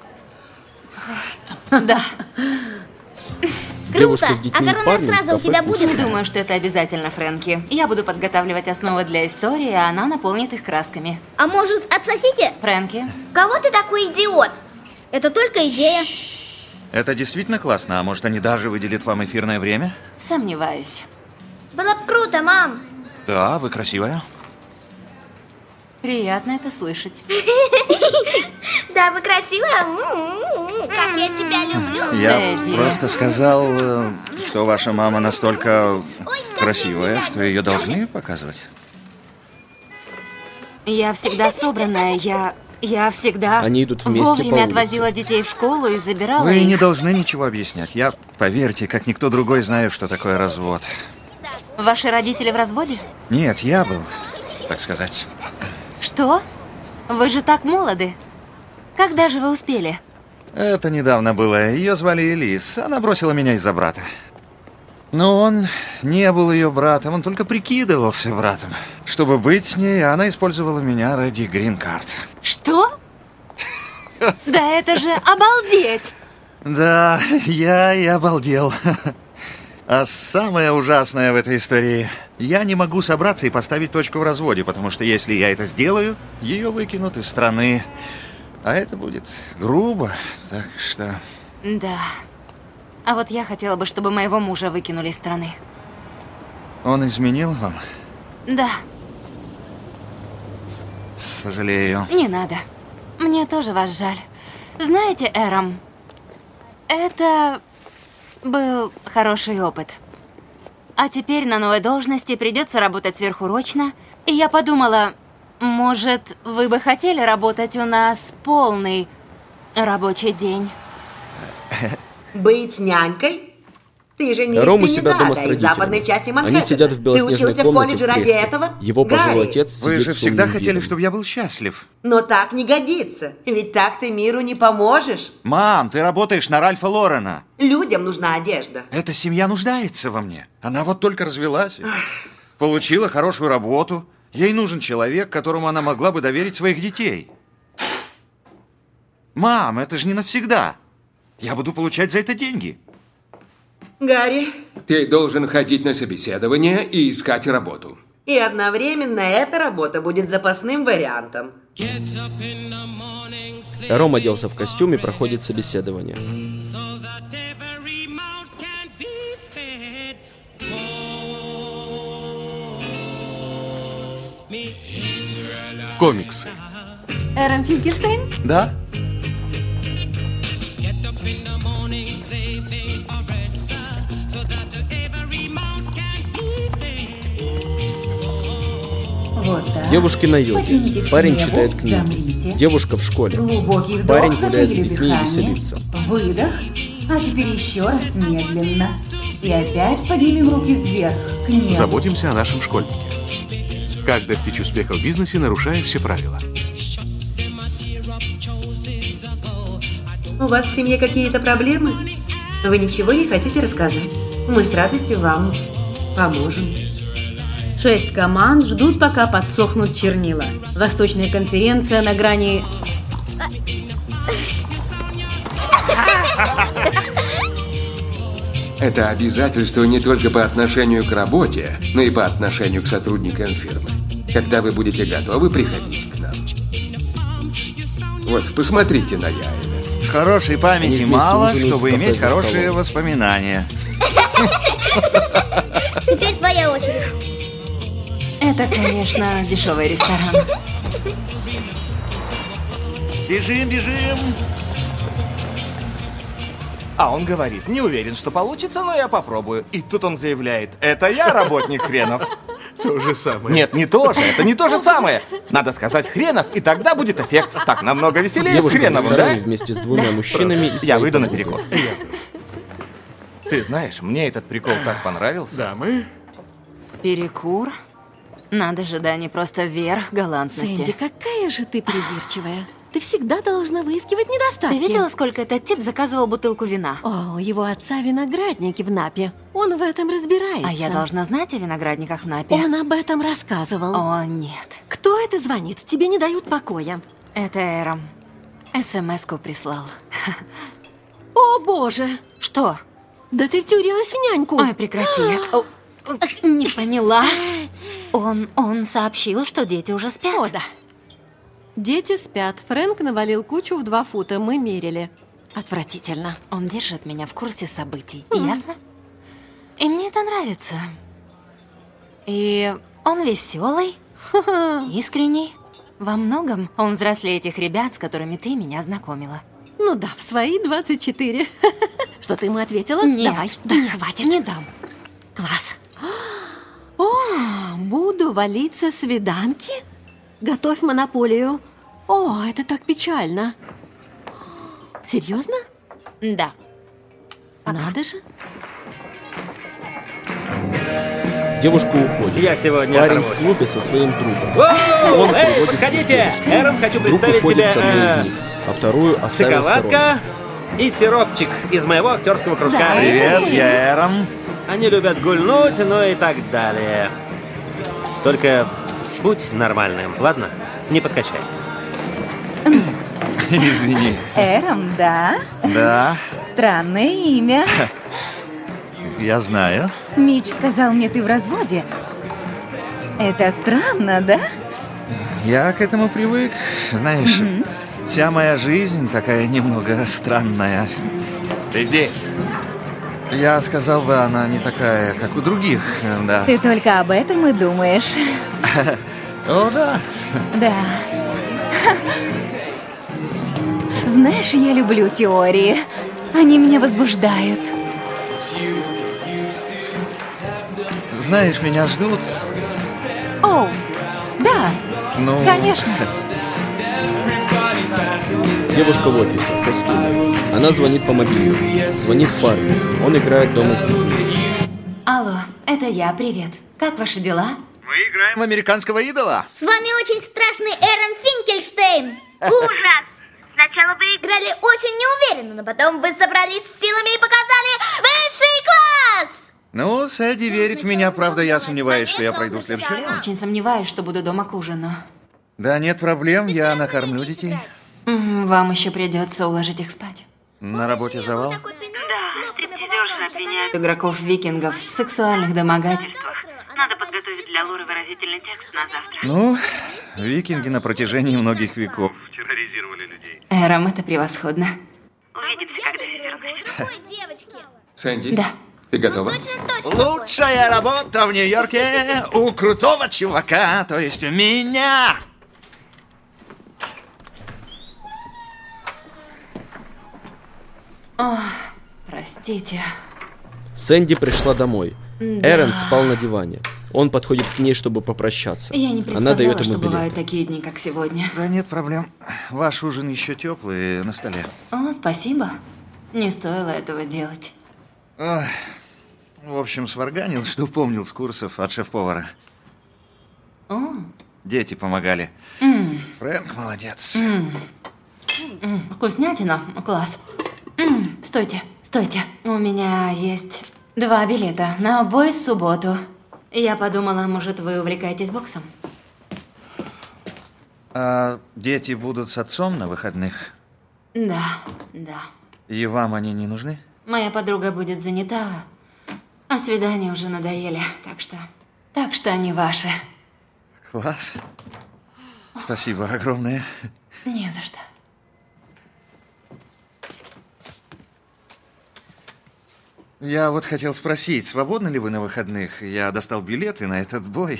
Да. Девушка Круто! с детьми А и коронная парнем в фраза у кафе тебя курит. будет? Думаю, что это обязательно, Фрэнки. Я буду подготавливать основы для истории, а она наполнит их красками. А может, отсосите? Фрэнки? Кого ты такой идиот? Это только идея. Это действительно классно, а может они даже выделят вам эфирное время? Сомневаюсь. Было бы круто, мам. Да, вы красивая. Приятно это слышать. Да, вы красивая. М-м-м, Как я тебя люблю. Я Сэдди. просто сказал, э, что ваша мама настолько красивая, что ее должны показывать. Я всегда собранная, я... Я всегда Они идут вместе по вовремя улице. отвозила детей в школу и забирала Вы их. не должны ничего объяснять. Я, поверьте, как никто другой знаю, что такое развод. Ваши родители в разводе? Нет, я был, так сказать. Что? Вы же так молоды. Когда же вы успели? Это недавно было. Ее звали Элис. Она бросила меня из-за брата. Но он не был ее братом, он только прикидывался братом. Чтобы быть с ней, она использовала меня ради грин-карт. Что? Да это же обалдеть! Да, я и обалдел. А самое ужасное в этой истории, я не могу собраться и поставить точку в разводе, потому что если я это сделаю, ее выкинут из страны. А это будет грубо, так что... Да. А вот я хотела бы, чтобы моего мужа выкинули из страны. Он изменил вам? Да. Сожалею. Не надо. Мне тоже вас жаль. Знаете, Эром, это был хороший опыт. А теперь на новой должности придется работать сверхурочно. И я подумала, может, вы бы хотели работать у нас полный рабочий день? Быть нянькой? Ты же не Рому из себя дома с Тринидада, из западной родителями. части Манхэттена. Они сидят в белоснежной Ты учился комнате в в колледже ради кресле. этого? Его пожилой Гарри, отец Вы сидит же с всегда умным хотели, видом. чтобы я был счастлив. Но так не годится, ведь так ты миру не поможешь. Мам, ты работаешь на Ральфа Лорена. Людям нужна одежда. Эта семья нуждается во мне. Она вот только развелась. Получила хорошую работу. Ей нужен человек, которому она могла бы доверить своих детей. Мам, это же не навсегда. Я буду получать за это деньги. Гарри, Ты должен ходить на собеседование и искать работу. и одновременно эта работа будет запасным вариантом. Ром оделся в костюм и проходит собеседование. Комиксы. Эрон Финкельштейн? Да? Вот так. Девушки на йоге. Потянитесь к Парень небу, читает книги. замрите. Девушка в школе. Глубокий вдох, Парень гуляет с затаили детьми и дыхание. веселится. Выдох. А теперь еще раз медленно. И опять поднимем руки вверх, к небу. Заботимся о нашем школьнике. Как достичь успеха в бизнесе, нарушая все правила. У вас в семье какие-то проблемы? Вы ничего не хотите рассказать? Мы с радостью вам поможем. Шесть команд ждут, пока подсохнут чернила. Восточная конференция на грани... Это обязательство не только по отношению к работе, но и по отношению к сотрудникам фирмы. Когда вы будете готовы, приходите к нам. Вот, посмотрите на Яэля. С хорошей памяти Они вместе мало, ужинают в чтобы кафе иметь за хорошие столом. воспоминания. Теперь твоя очередь. Это, конечно, дешевый ресторан. Бежим, бежим! А он говорит, не уверен, что получится, но я попробую. И тут он заявляет, это я работник хренов. То же самое. Нет, не то же, это не то же самое. Надо сказать хренов, и тогда будет эффект. Так намного веселее с Девушка в хреновым, да? ресторане вместе с двумя мужчинами и Я своей выйду на подругой. перекур. Ты знаешь, мне этот прикол так понравился. Да, мы... Перекур? Надо же, да, не просто верх галантности. Сэнди, какая же ты придирчивая. Ты всегда должна выискивать недостатки. Ты видела, сколько этот тип заказывал бутылку вина? О, его отца виноградники в Напе. Он в этом разбирается. А я должна знать о виноградниках в Напе. Он об этом рассказывал. О, нет. Кто это звонит? Тебе не дают покоя. Это Эром. СМС-ку прислал. О, боже! Что? Да ты втюрилась в няньку. Ой, прекрати. О, не поняла. Он, он сообщил, что дети уже спят. О, да. Дети спят. Фрэнк навалил кучу в два фута. Мы мерили. Отвратительно. Он держит меня в курсе событий. Мгм. Ясно? И мне это нравится. И он веселый, искренний. Во многом он взрослее этих ребят, с которыми ты меня знакомила. Ну да, в свои двадцать четыре. Что ты ему ответила? Нет, Давай. да, Не хватит, не дам. Класс. О, буду валиться с свиданки? Готовь монополию. О, это так печально. Серьезно? Да. Надо же. Девушка уходит. Я сегодня Парень оторвусь. в клубе со своим другом. Воу! Он Эй, приводит подходите! девушку. Эром, хочу Друг представить уходит тебе, с одной из э, них, а вторую оставил с Роном. шоколадка и сиропчик из моего актерского кружка. Да. Привет, я Эром. Они любят гульнуть, ну и так далее. Только будь нормальным, ладно? Не подкачай. Извини. Эром, да? Да, Странное имя. я знаю. Мич сказал мне, ты в разводе. Это странно, да? Я к этому привык. Знаешь, Мгм. вся моя жизнь такая немного странная. Ты здесь. Я сказал бы, она не такая, как у других, да. Ты только об этом и думаешь. О, да. Да. Знаешь, я люблю теории. Они меня возбуждают. Знаешь, меня ждут. О, да, ну... конечно. Девушка в офисе, в костюме. Она звонит по мобильному. Звонит парню. Он играет дома с детьми. Алло, это я, привет. Как ваши дела? Мы играем в американского идола. С вами очень страшный Эрен Финкельштейн. Ужас! Сначала вы играли очень неуверенно, но потом вы собрались с силами и показали высший класс! Ну, Сэдди верит в меня, правда, я сомневаюсь, что я пройду в следующий раунд. Очень сомневаюсь, что буду дома к ужину. Да нет проблем, я накормлю детей. Вам еще придется уложить их спать. На работе завал? Да, стриптизерши обвиняют игроков викингов в сексуальных домогательствах. Надо подготовить для Лоры выразительный текст на завтра. Ну, викинги на протяжении многих веков терроризировали людей. Эрам, это превосходно. Увидимся, когда вернусь. Сэнди? Да. Ты готова? Лучшая работа в Нью-Йорке у крутого чувака, то есть у меня. О, простите. Сэнди пришла домой. Да. Эрен спал на диване. Он подходит к ней, чтобы попрощаться. Я не Она представляла, дает ему что билет. бывают такие дни, как сегодня. Да нет проблем. Ваш ужин еще теплый на столе. О, спасибо. Не стоило этого делать. Ох, в общем, сварганил, что помнил с курсов от шеф-повара. О. Дети помогали. М. Фрэнк молодец. М. М, Вкуснятина. Класс. М, Стойте, стойте. У меня есть два билета на бой в субботу. Я подумала, может, вы увлекаетесь боксом? А дети будут с отцом на выходных? Да, да. И вам они не нужны? Моя подруга будет занята, а свидания уже надоели, так что... Так что они ваши. Класс. Спасибо огромное. Не за что. Я вот хотел спросить, свободны ли вы на выходных? Я достал билеты на этот бой.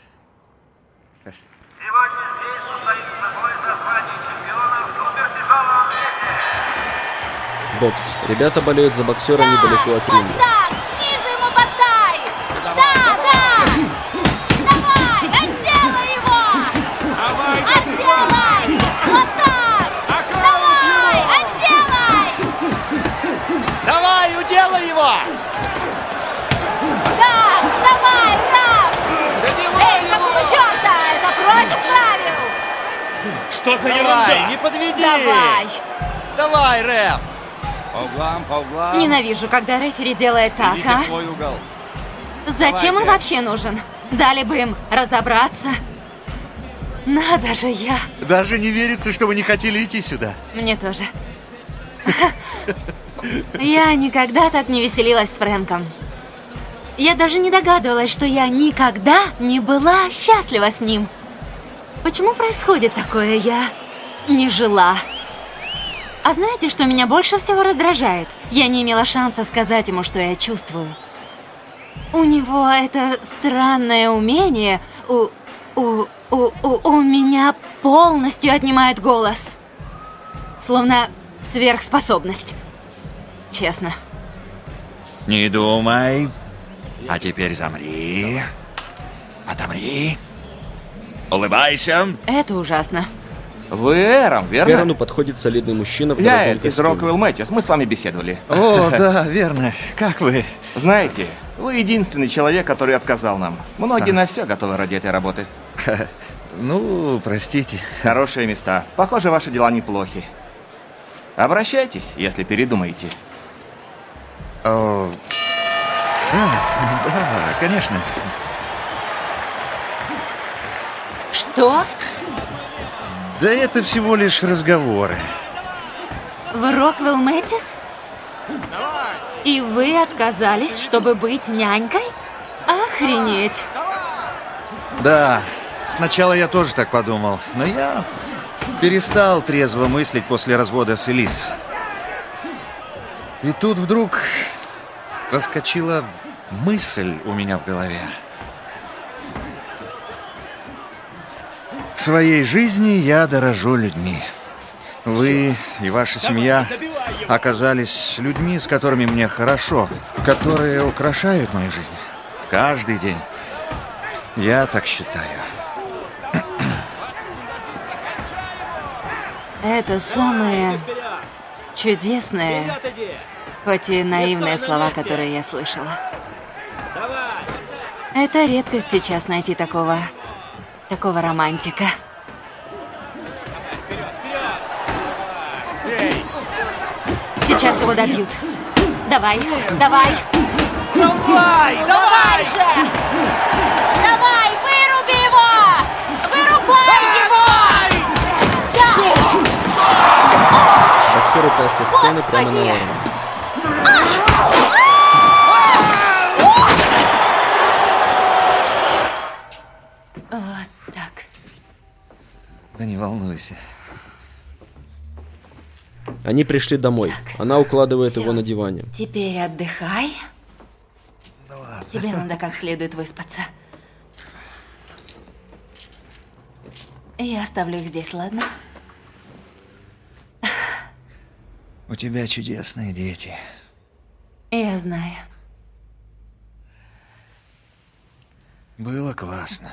Сегодня здесь состоится бой за звание чемпиона в супертяжелом весе. Бокс. Ребята болеют за боксера недалеко от ринга. Так, снизу ему подай! Да, да! Давай, отделай его! Давай, Отделай! Вот так! Давай, отделай! Давай, уделай его! Да, давай, ура! Эй, какого черта? Это против правил! Что за Давай, ерунда? не подведи! Давай! Давай, Рэф! По углам, по углам. Ненавижу, когда рефери делает так, Идите а? в свой угол. Зачем он Давайте. вообще нужен? Дали бы им разобраться. Надо же, я... Даже не верится, что вы не хотели идти сюда. Мне тоже. Я никогда так не веселилась с Фрэнком. Я даже не догадывалась, что я никогда не была счастлива с ним. Почему происходит такое? Я не жила. А знаете, что меня больше всего раздражает? Я не имела шанса сказать ему, что я чувствую. У него это странное умение. У, у, у, у, у меня полностью отнимает голос. Словно сверхспособность. Честно. Не думай. А теперь замри. Отомри. Улыбайся. Это ужасно. Вы Эром, К верно? Эрону подходит солидный мужчина в Я дорогом Эль из костюме. Роквелл Мэтьюс. Мы с вами беседовали. О, да, верно. Как вы? Знаете, вы единственный человек, который отказал нам. Многие А. на все готовы ради этой работы. Ну, простите. Хорошие места. Похоже, ваши дела неплохи. Обращайтесь, если передумаете. О, да, да, конечно. Что? Да это всего лишь разговоры. В Роквелл Мэтьюс? И вы отказались, чтобы быть нянькой? Охренеть. Да, сначала я тоже так подумал, но я перестал трезво мыслить после развода с Элис. И тут вдруг проскочила мысль у меня в голове. В своей жизни я дорожу людьми. Вы и ваша семья оказались людьми, с которыми мне хорошо, которые украшают мою жизнь. Каждый день. Я так считаю. Это самые чудесные, хоть и наивные слова, которые я слышала. Это редкость сейчас найти такого, такого романтика. Сейчас его добьют. Давай, давай. Давай, давай же! Давай, выруби его! Вырубай его! Боксер упал со сцены прямо на Лорена. Вот так. Да не волнуйся. Они пришли домой. Так. Она укладывает Всё. его на диване. Теперь отдыхай. Да ладно. Тебе надо как следует выспаться. Я оставлю их здесь, ладно? У тебя чудесные дети. Я знаю. Было классно.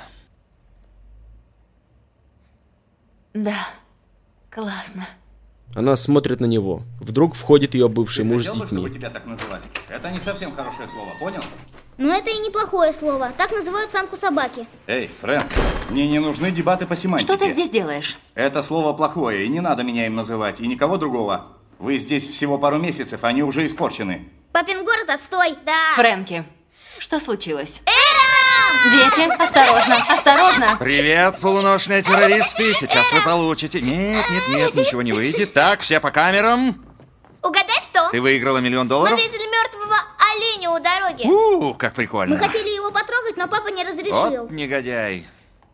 Да, классно. Она смотрит на него. Вдруг входит ее бывший муж с Хотел бы, чтобы детьми. тебя так называли? Это не совсем хорошее слово, понял? Но это и неплохое слово. Так называют самку собаки. Эй, Фрэнк, мне не нужны дебаты по семантике. Что ты здесь делаешь? Это слово плохое, и не надо меня им называть, и никого другого. Вы здесь всего пару месяцев, они уже испорчены. Папин город, отстой. Да. Фрэнки, что случилось? Эрам! Дети, осторожно, осторожно. Привет, полуношные террористы. Сейчас вы получите... Нет, нет, нет, ничего не выйдет. Так, все по камерам. Угадай, что? Ты выиграла миллион Мы долларов? видели мертвого оленя у дороги. У, как прикольно. Мы хотели его потрогать, но папа не разрешил. Вот негодяй.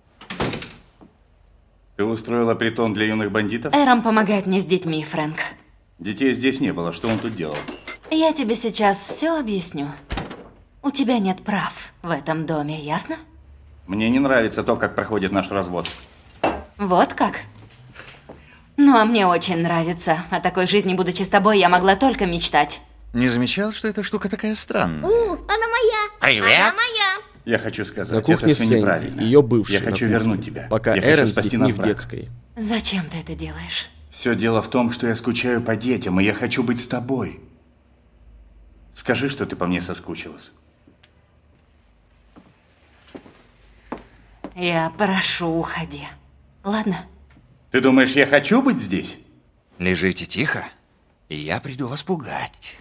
Ты устроила притон для юных бандитов? Эрам помогает мне с детьми, Фрэнк. Детей здесь не было, что он тут делал? Я тебе сейчас все объясню. У тебя нет прав в этом доме, ясно? Мне не нравится то, как проходит наш развод. Вот как? Ну, а мне очень нравится. О такой жизни, будучи с тобой, я могла только мечтать. Не замечал, что эта штука такая странная? У, она моя. Привет. Она моя. Я хочу сказать, На кухне это все Сэнди, неправильно. ее бывший. Я на хочу кухне, вернуть тебя. Пока Я Эрен хочу с спасти детьми наш в брак. детской. Зачем ты это делаешь? Все дело в том, что я скучаю по детям, и я хочу быть с тобой. Скажи, что ты по мне соскучилась. Я прошу, уходи. Ладно? Ты думаешь, я хочу быть здесь? Лежите тихо, и я приду вас пугать.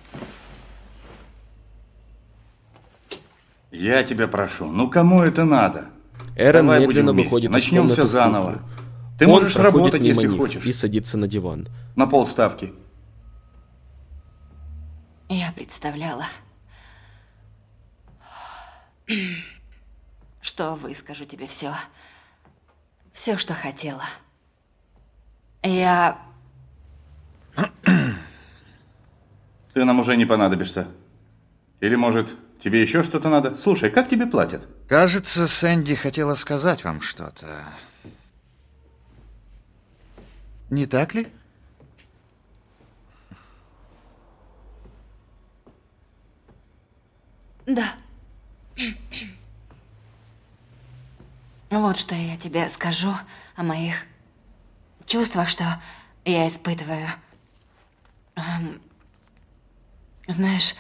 Я тебя прошу, ну кому это надо? Эрен Давай медленно будем вместе. выходит из Начнем комнаты все в заново. кухню. Ты Он можешь проходит работать, мимо если них хочешь. и садится на диван. На полставки. Я представляла, что выскажу тебе все. Все, что хотела. Я... Ты нам уже не понадобишься. Или, может, тебе еще что-то надо? Слушай, как тебе платят? Кажется, Сэнди хотела сказать вам что-то. Не так ли? Да. Вот что я тебе скажу о моих чувствах, что я испытываю. Эм, знаешь,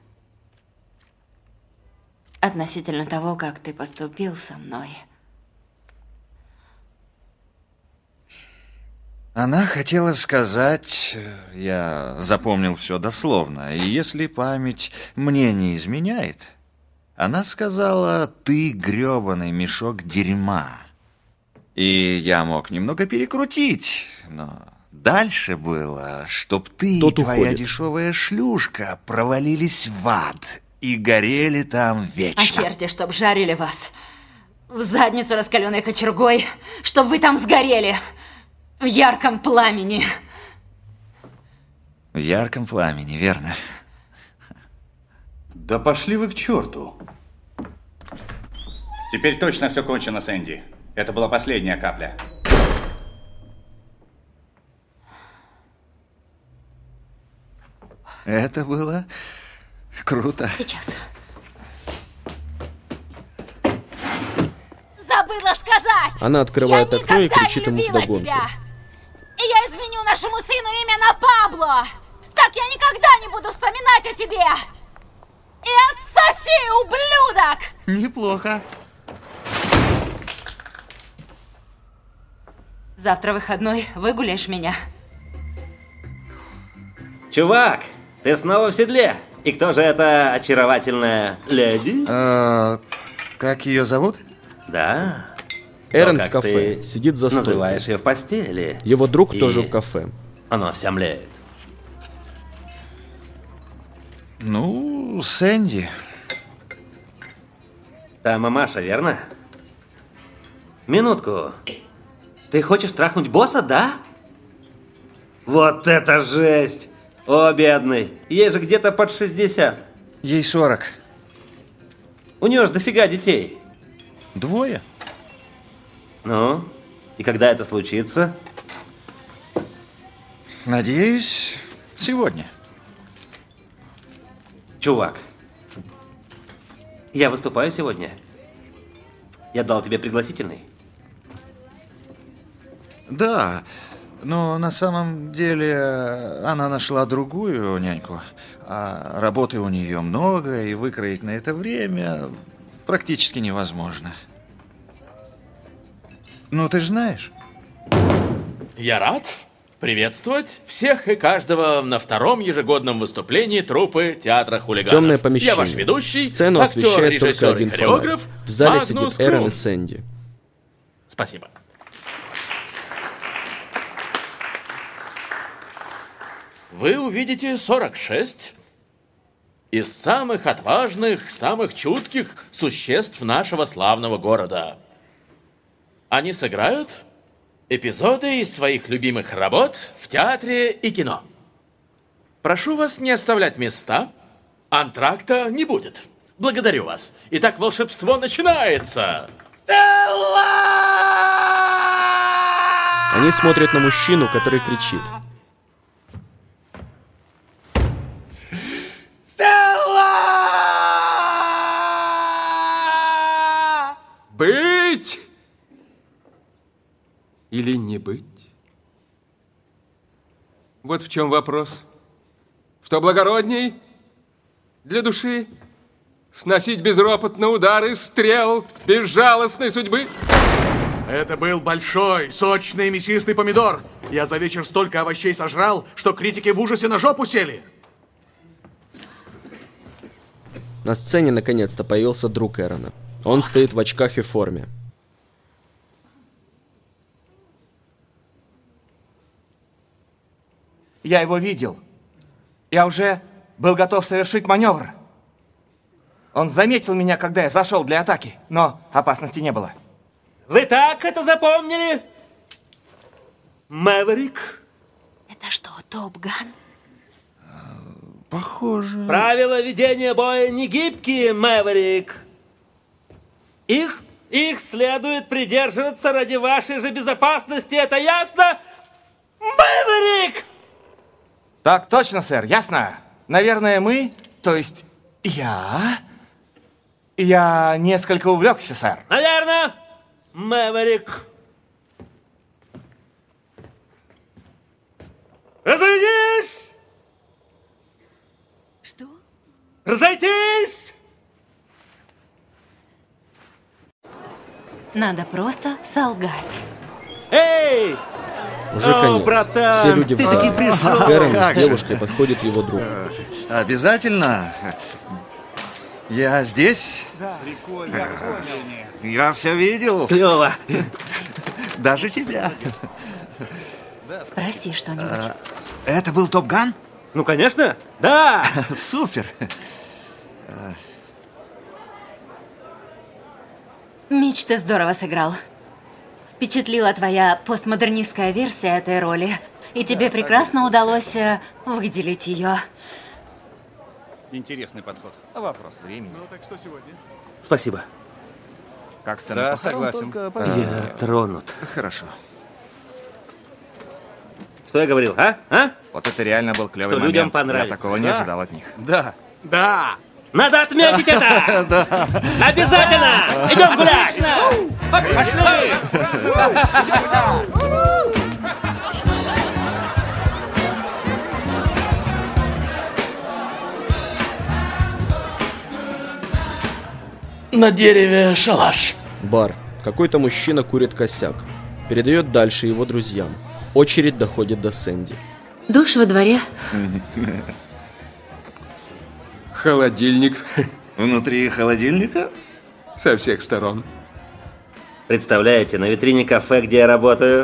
относительно того, как ты поступил со мной. Она хотела сказать, я запомнил все дословно, и если память мне не изменяет, она сказала: ты грёбаный мешок дерьма. И я мог немного перекрутить, но дальше было, чтоб ты и Тот твоя уходит. дешевая шлюшка провалились в ад и горели там А вечно. черти, чтоб жарили вас в задницу раскаленной кочергой, чтоб вы там сгорели в ярком пламени. В ярком пламени, верно? Да пошли вы к черту. Теперь точно все кончено, Сэнди. Это была последняя капля. Это было круто. Сейчас. Забыла сказать! Она открывает окно и кричит ему вдогонку. Тебя. И я изменю нашему сыну имя на Пабло! Так я никогда не буду вспоминать о тебе! И отсоси, ублюдок! Неплохо. Завтра выходной, выгуляешь меня. Чувак, ты снова в седле. И кто же эта очаровательная леди? А, как ее зовут? Да. Эрен То, в кафе, ты сидит за столом. называешь ее в постели. Его друг И тоже в кафе. Она вся млеет. Ну, Сэнди. Та мамаша, верно? Минутку. Ты хочешь трахнуть босса, да? Вот это жесть! О, бедный. Ей же где-то под шестьдесят. Ей сорок. У нее же дофига детей. Двое. Ну, и когда это случится? Надеюсь, сегодня. Чувак, я выступаю сегодня. Я дал тебе пригласительный. Да, но на самом деле она нашла другую няньку. А работы у нее много, и выкроить на это время практически невозможно. Ну, ты же знаешь. Я рад приветствовать всех и каждого на втором ежегодном выступлении труппы театра хулиганов. Темное помещение. Я ваш ведущий, Сцену актер, освещает только режиссер и один фонарь. хореограф В зале Магнус сидит Эрен Крум. и Сэнди. Спасибо. Вы увидите сорок шесть из самых отважных, самых чутких существ нашего славного города. Они сыграют эпизоды из своих любимых работ в театре и кино. Прошу вас не оставлять места. Антракта не будет. Благодарю вас. Итак, волшебство начинается. Они смотрят на мужчину, который кричит. Быть или не быть? Вот в чем вопрос. Что благородней для души? Сносить безропотно удары стрел безжалостной судьбы? Это был большой, сочный, мясистый помидор. Я за вечер столько овощей сожрал, что критики в ужасе на жопу сели. На сцене наконец-то появился друг Эрена. Он стоит в очках и форме. Я его видел. Я уже был готов совершить маневр. Он заметил меня, когда я зашел для атаки, но опасности не было. Вы так это запомнили? Мэверик? Это что, Топ Ган? Похоже. Правила ведения боя не гибкие, Мэверик. Их, их следует придерживаться ради вашей же безопасности, это ясно? Мэверик! Так точно, сэр, ясно. Наверное, мы, то есть я... Я несколько увлекся, сэр. Наверное, Мэверик. Разойдись! Что? Разойтись! Надо просто солгать. Эй! Уже О, конец. братан, Все люди в ты зале. таки пришел. К Эрену Как с же. девушкой подходит его друг. Обязательно. Я здесь. Да, прикольно, я понял. Я все видел. Клево. Даже тебя. Спроси что-нибудь. А, это был Топ Ган? Ну, конечно. Да. Супер. Мич, ты здорово сыграл. Впечатлила твоя постмодернистская версия этой роли. И тебе прекрасно удалось э, выделить ее. Интересный подход. Вопрос времени. Ну, так что сегодня? Спасибо. Как сцена Да, похорон, согласен. только по- Я тронут. Хорошо. Что я говорил, а? А? Вот это реально был клевый Что момент. людям понравится. Я такого не Да? ожидал от них. Да. Да. Надо отметить это! Обязательно! Идем гулять! Пошли! На дереве шалаш. Бар. Какой-то мужчина курит косяк. Передает дальше его друзьям. Очередь доходит до Сэнди. Душ во дворе. Холодильник. Внутри холодильника? Со всех сторон. Представляете, на витрине кафе, где я работаю.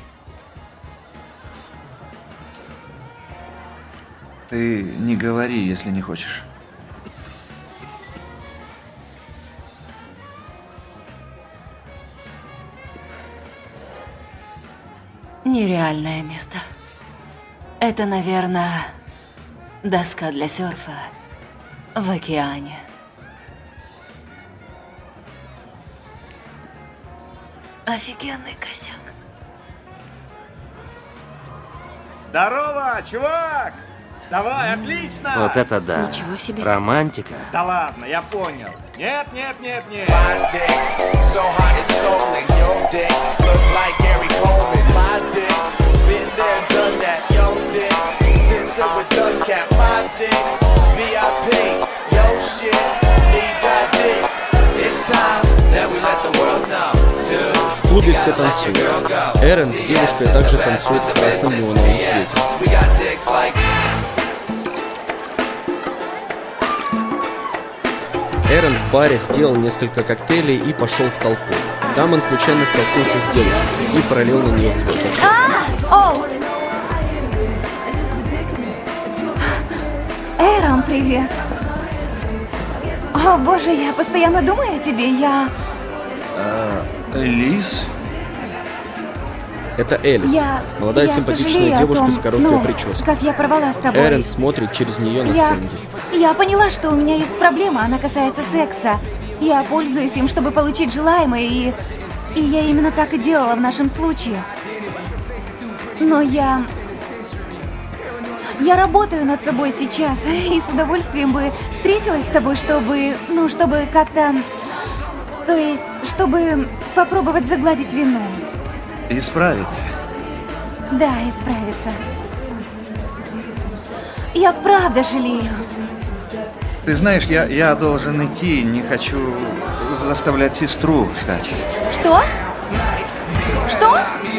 Ты не говори, если не хочешь. Нереальное место. Это, наверное, доска для серфа в океане. Офигенный косяк. Здорово, чувак! Давай, отлично! Вот это да. Ничего себе. Романтика. Да ладно, я понял. Нет, нет, нет, нет. В клубе все танцуют. Эрен с девушкой также танцует в красном неоновом свете. Эрен в баре сделал несколько коктейлей и пошел в толпу. Там он случайно столкнулся с девушкой и пролил на нее свет. Оу! Эрон, привет. О, боже, я постоянно думаю о тебе, я... А, Лиз? Это Элис, Я... молодая я симпатичная сожалею о девушка том, с короткой ну, прической. как я порвала с тобой. Эрен смотрит через нее на Я... Сэнди. Я поняла, что у меня есть проблема, она касается секса. Я пользуюсь им, чтобы получить желаемое, и... И я именно так и делала в нашем случае. Но я... Я работаю над собой сейчас, и с удовольствием бы встретилась с тобой, чтобы... Ну, чтобы как-то... То есть, чтобы попробовать загладить вину. Исправиться. Да, исправиться. Я правда жалею. Ты знаешь, я, я должен идти, не хочу заставлять сестру ждать. Что? Что?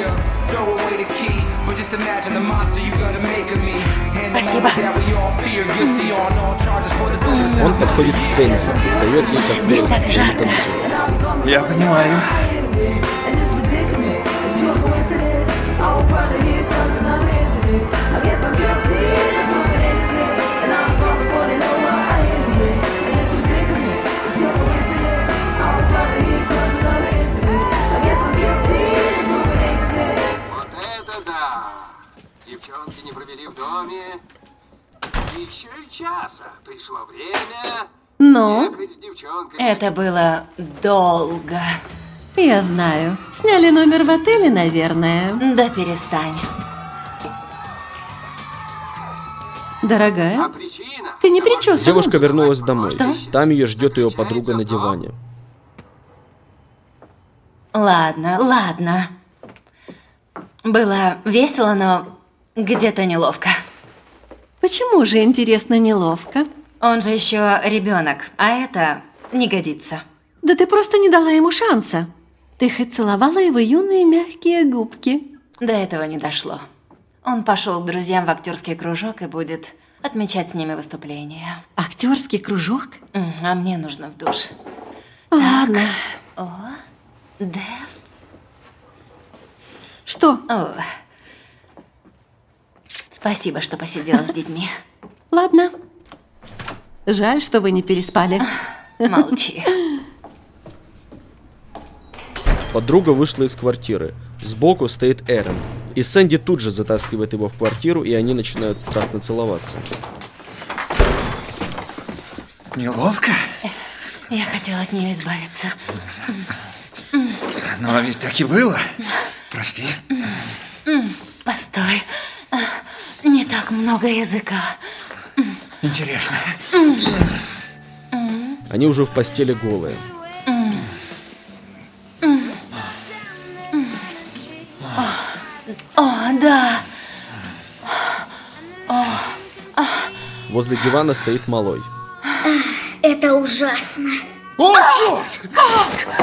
Спасибо. Он подходит к Сэнди, дает ей коктейль, и они танцуют. Я понимаю. Вот это да! Девчонки не провели в доме. Еще и часа. Пришло время Ну? ехать с девчонками. Это было долго. Я знаю. Сняли номер в отеле, наверное. Да перестань. Дорогая, А причина? ты не причесана. Девушка вернулась домой. Что? Там ее ждет ее подруга на диване. Ладно, ладно. Было весело, но где-то неловко. Почему же, интересно, неловко? Он же еще ребенок, а это не годится. Да ты просто не дала ему шанса. Ты хоть целовала его юные мягкие губки. До этого не дошло. Он пошел к друзьям в актерский кружок и будет отмечать с ними выступление. Актерский кружок? М, А мне нужно в душ. Ладно. О, Дэв. Что? О. Спасибо, что посидела с детьми. Ладно. Жаль, что вы не переспали. Молчи. Подруга вышла из квартиры. Сбоку стоит Эрен. И Сэнди тут же затаскивает его в квартиру, и они начинают страстно целоваться. Неловко? Я хотела от нее избавиться. Но ведь так и было. Прости. Постой. Не так много языка. Интересно. Они уже в постели голые. О, да. О, о. Возле дивана стоит малой. Это ужасно. О, черт! Как?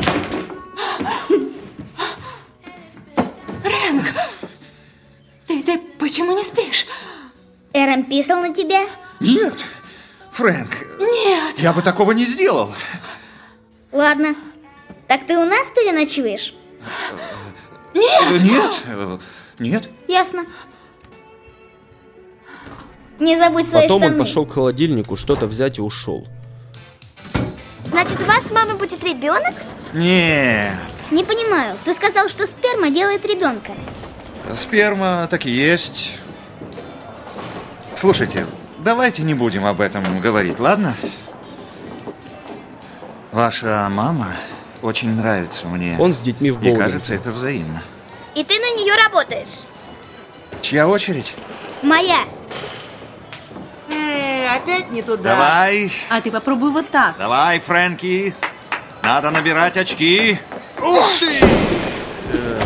Рэнк, ты, ты почему не спишь? Эрен писал на тебя? Нет, Фрэнк. Нет. Я бы такого не сделал. Ладно. Так ты у нас переночуешь? Нет. Нет. Нет. Ясно. Не забудь свои Потом штаны. он пошел к холодильнику что-то взять и ушел. Значит, у вас с мамой будет ребенок? Нет. Не понимаю. Ты сказал, что сперма делает ребенка. Сперма так и есть. Слушайте, давайте не будем об этом говорить, ладно? Ваша мама очень нравится мне. Он с детьми в И боулинге. кажется, это взаимно. И ты на нее работаешь? Чья очередь? Моя. Э, опять не туда. Давай. А ты попробуй вот так. Давай, Фрэнки. Надо набирать очки. Ух ты! Э,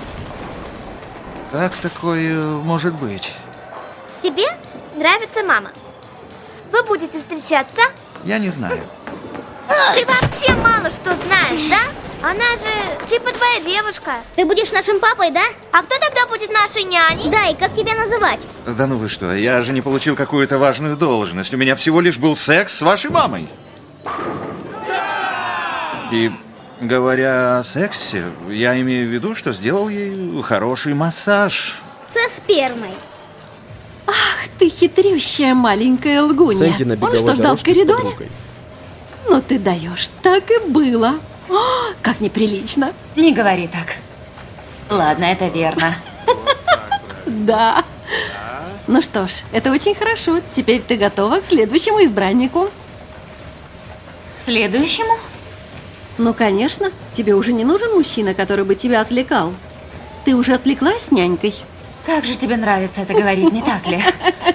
Как такое может быть? Тебе нравится мама. Вы будете встречаться? Я не знаю. Ты вообще мало что знаешь, да? Она же типа твоя девушка. Ты будешь нашим папой, да? А кто тогда будет нашей няней? Да, и как тебя называть? Да ну вы что, я же не получил какую-то важную должность. У меня всего лишь был секс с вашей мамой. И говоря о сексе, я имею в виду, что сделал ей хороший массаж. Со спермой. Ах, ты хитрющая маленькая лгунья. Сэнди на Он беговой что, ждал в дорожке с коридоре? подругой. Ну ты даешь, так и было. О, как неприлично. Не говори так. Ладно, это верно. Да. Ну что ж, это очень хорошо. Теперь ты готова к следующему избраннику. Следующему? Ну, конечно. Тебе уже не нужен мужчина, который бы тебя отвлекал. Ты уже отвлеклась с нянькой? Как же тебе нравится это говорить, не так ли?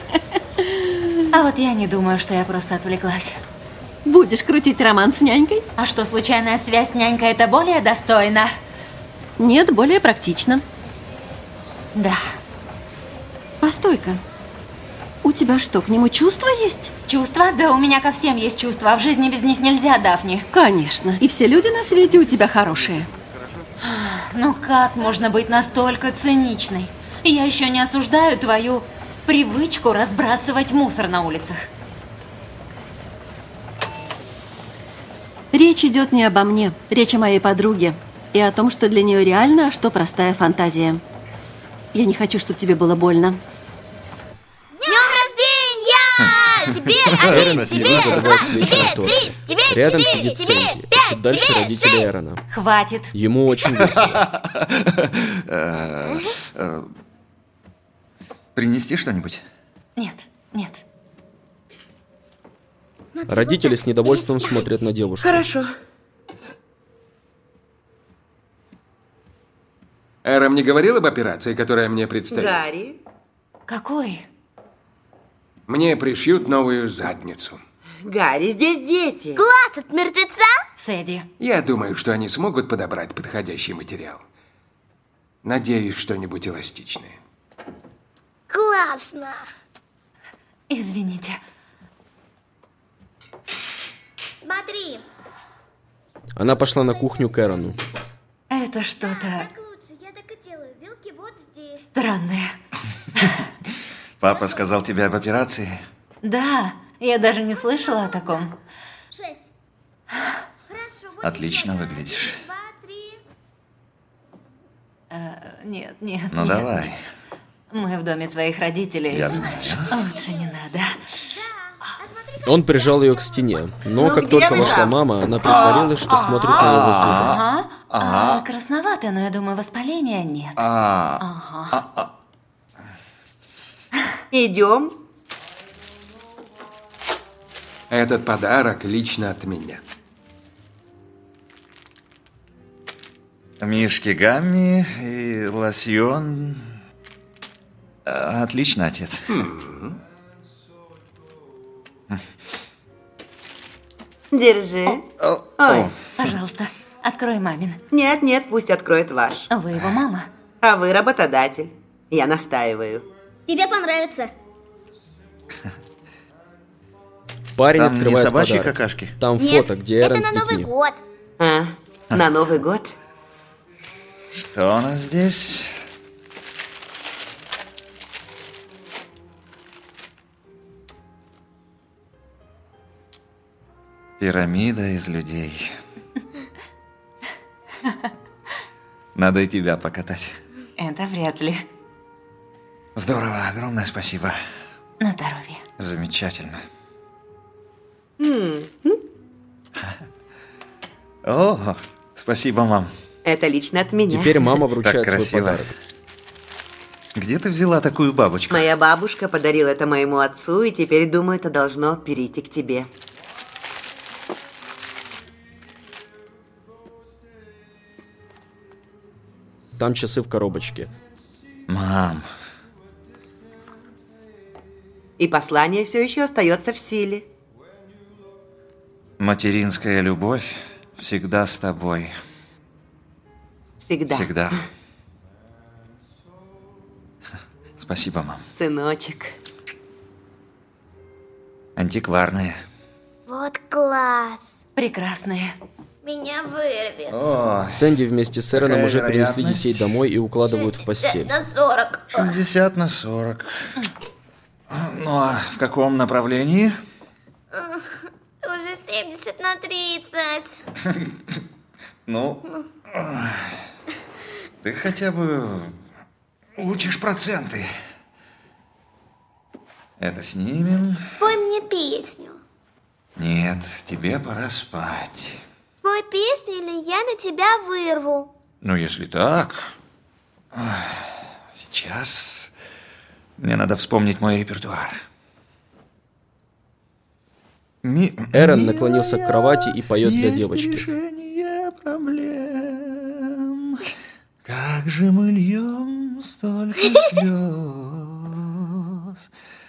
А вот я не думаю, что я просто отвлеклась. Будешь крутить роман с нянькой? А что, случайная связь с нянькой это более достойно? Нет, более практично. Да. Постой-ка. У тебя что, к нему чувства есть? Чувства? Да у меня ко всем есть чувства, а в жизни без них нельзя, Дафни. Конечно. И все люди на свете у тебя хорошие. Ну как можно быть настолько циничной? Я еще не осуждаю твою привычку разбрасывать мусор на улицах. Речь идет не обо мне, речь о моей подруге. И о том, что для нее реально, а что простая фантазия. Я не хочу, чтобы тебе было больно. Днем рождения! Теперь один, теперь два, теперь три, теперь Рядом четыре, сидит теперь Сэнди. пять, Чуть дальше теперь родители шесть. Эрона. Хватит. Ему очень весело. Э, э, Принести что-нибудь? Нет, нет. Родители с недовольством смотрят на девушку. Хорошо. Эром не говорил об операции, которая мне предстоит? Гарри. Какой? Мне пришьют новую задницу. Гарри, здесь дети. Глаз от мертвеца? Сэдди. Я думаю, что они смогут подобрать подходящий материал. Надеюсь, что-нибудь эластичное. Классно. Извините. Смотри. Она пошла на кухню к Эрону. Это что-то Так лучше, я так и делаю. Вилки вот здесь. странное. Папа сказал тебе об операции? Да, я даже не слышала о таком. Шесть. Хорошо, вот Отлично выглядишь. два, три. Э, нет, нет, Ну нет. давай. Мы в доме твоих родителей. Я знаешь. знаю. Лучше не надо. Он прижал ее к стене, но Ну, как где только вы вошла там? мама, она притворилась, что смотрит на его зубы. Ага. Ага. А, красновато, но я думаю, воспаления нет. А, Ага. Идем. Этот подарок лично от меня. Мишки Гамми и лосьон. Отлично, отец. Mm-hmm. Держи. О, Ой. Пожалуйста, открой мамин. Нет, нет, пусть откроет ваш. Вы его мама. А вы работодатель. Я настаиваю. Тебе понравится. Парень Там не открывает собачьи подарок. какашки? Там Нет, фото, где это Эрен на с Новый детьми. год. А, на Новый год? Что у нас здесь? Пирамида из людей. Надо и тебя покатать. Это вряд ли. Здорово, огромное спасибо. На здоровье. Замечательно. М, О, спасибо, мам. Это лично от меня. Теперь мама вручает Так свой красиво. подарок. Где ты взяла такую бабочку? Моя бабушка подарила это моему отцу, и теперь, думаю, это должно перейти к тебе. Там часы в коробочке. Мам, И послание все еще остается в силе. материнская любовь всегда с тобой. Всегда. Всегда. Спасибо, мам. Сыночек. Антикварная. Вот класс. Прекрасные. Меня вырвет. О, Сэнди вместе с Эроном какая уже перенесли вероятность? детей домой и укладывают в постель. На сорок. шестьдесят на сорок. Ну а в каком направлении? Уже семьдесят на тридцать. Ну, ты хотя бы учишь проценты. Это снимем. Спой мне песню. Нет, тебе пора спать. Спой песню, или я на тебя вырву. Ну, если так... ах, сейчас мне надо вспомнить мой репертуар. Ми... Эрон наклонился к кровати и поет для Есть девочки. решение проблем. Как же мы льем столько слез.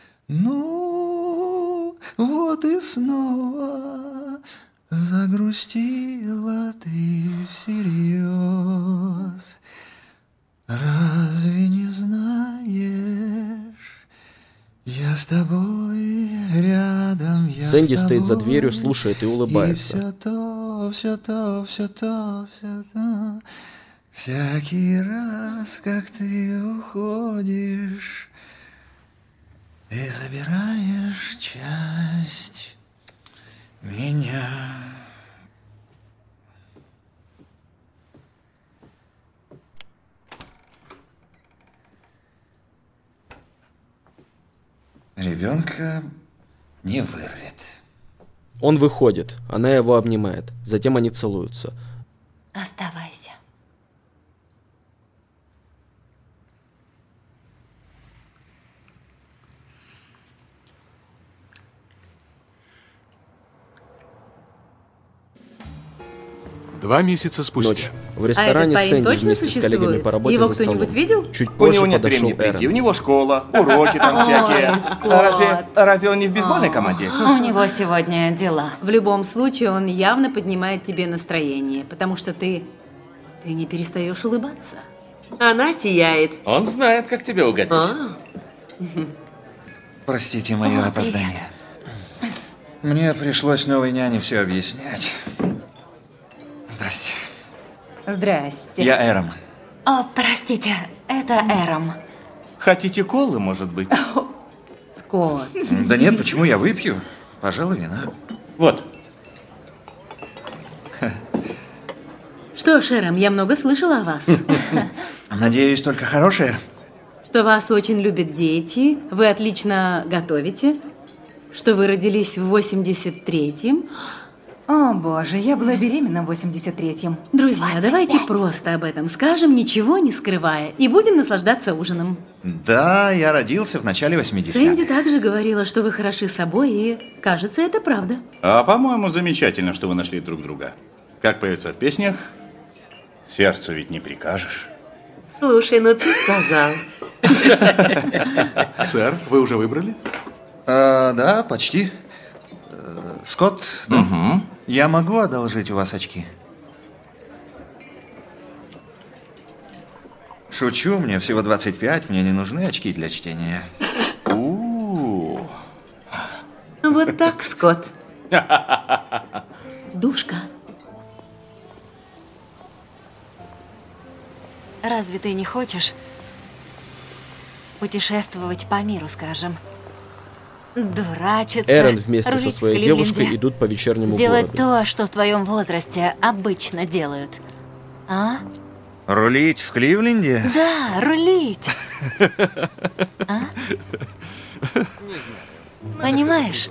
Ну, вот и снова загрустила ты всерьез. Разве не знаешь, я с тобой рядом, я Сэнди с стоит за тобой, дверью, слушает и улыбается. И все то, все то, все то, все то. Всякий раз, как ты уходишь, ты забираешь часть меня. Ребенка не вырвет. Он выходит, она его обнимает. Затем они целуются. Оставайся. Два месяца спустя. Ночь. В ресторане а этот Сэнди точно вместе с коллегами существует? по работе Его за кто-нибудь столом. видел? Чуть У позже него нет подошел времени прийти, у Эрон. него школа, уроки там всякие. Ой, Скотт. А разве, разве он не в бейсбольной команде? У него сегодня дела. В любом случае, он явно поднимает тебе настроение, потому что ты... ты не перестаешь улыбаться. Она сияет. Он знает, как тебе угодить. А? Простите мое О, опоздание. Мне пришлось новой няне все объяснять. Здрасте. Здрасте. Я Эром. О, простите, это Эром. Хотите колы, может быть? Скотт. Да нет, почему я выпью? Пожалуй, вина. Вот. Что ж, Эром, я много слышала о вас. Надеюсь, только хорошее? Что вас очень любят дети, вы отлично готовите, что вы родились в восемьдесят третьем. О, боже, я была беременна в восемьдесят третьем. Друзья, двадцать давайте пять. просто об этом скажем, ничего не скрывая, и будем наслаждаться ужином. Да, я родился в начале восьмидесятых. Сэнди также говорила, что вы хороши собой, и, кажется, это правда. А, по-моему, замечательно, что вы нашли друг друга. Как поется в песнях, сердцу ведь не прикажешь. Слушай, ну ты сказал. Сэр, вы уже выбрали? А, да, почти. Э, Скотт, да? Угу. Я могу одолжить у вас очки? Шучу, мне всего двадцать пять, мне не нужны очки для чтения. У-у-у. Вот так, Скотт. Душка. Разве ты не хочешь путешествовать по миру, скажем? Дурачиться, Эрен вместе со рулить в своей Кливленде, девушкой идут по вечернему делать городу. то, что в твоем возрасте обычно делают. А? Рулить в Кливленде? Да, рулить. А? Понимаешь?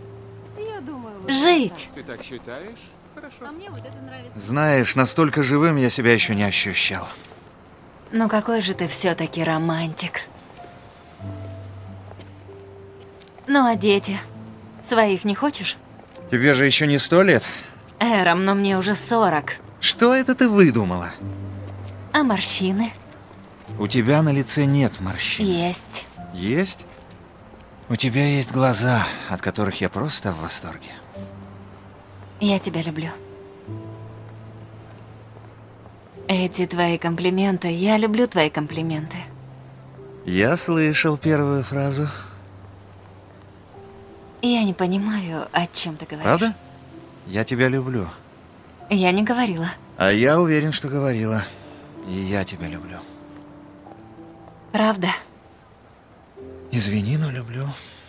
Жить. Ты так считаешь? Хорошо. А мне вот это нравится. Знаешь, настолько живым я себя еще не ощущал. Ну какой же ты все-таки романтик. Ну а дети? Своих не хочешь? Тебе же еще не сто лет. Эром, но мне уже сорок. Что это ты выдумала? А морщины? У тебя на лице нет морщин. Есть. Есть? У тебя есть глаза, от которых я просто в восторге. Я тебя люблю. Эти твои комплименты, я люблю твои комплименты. Я слышал первую фразу. Я не понимаю, о чем ты говоришь. Правда? Я тебя люблю. Я не говорила. А я уверен, что говорила. И я тебя люблю. Правда? Извини, но люблю.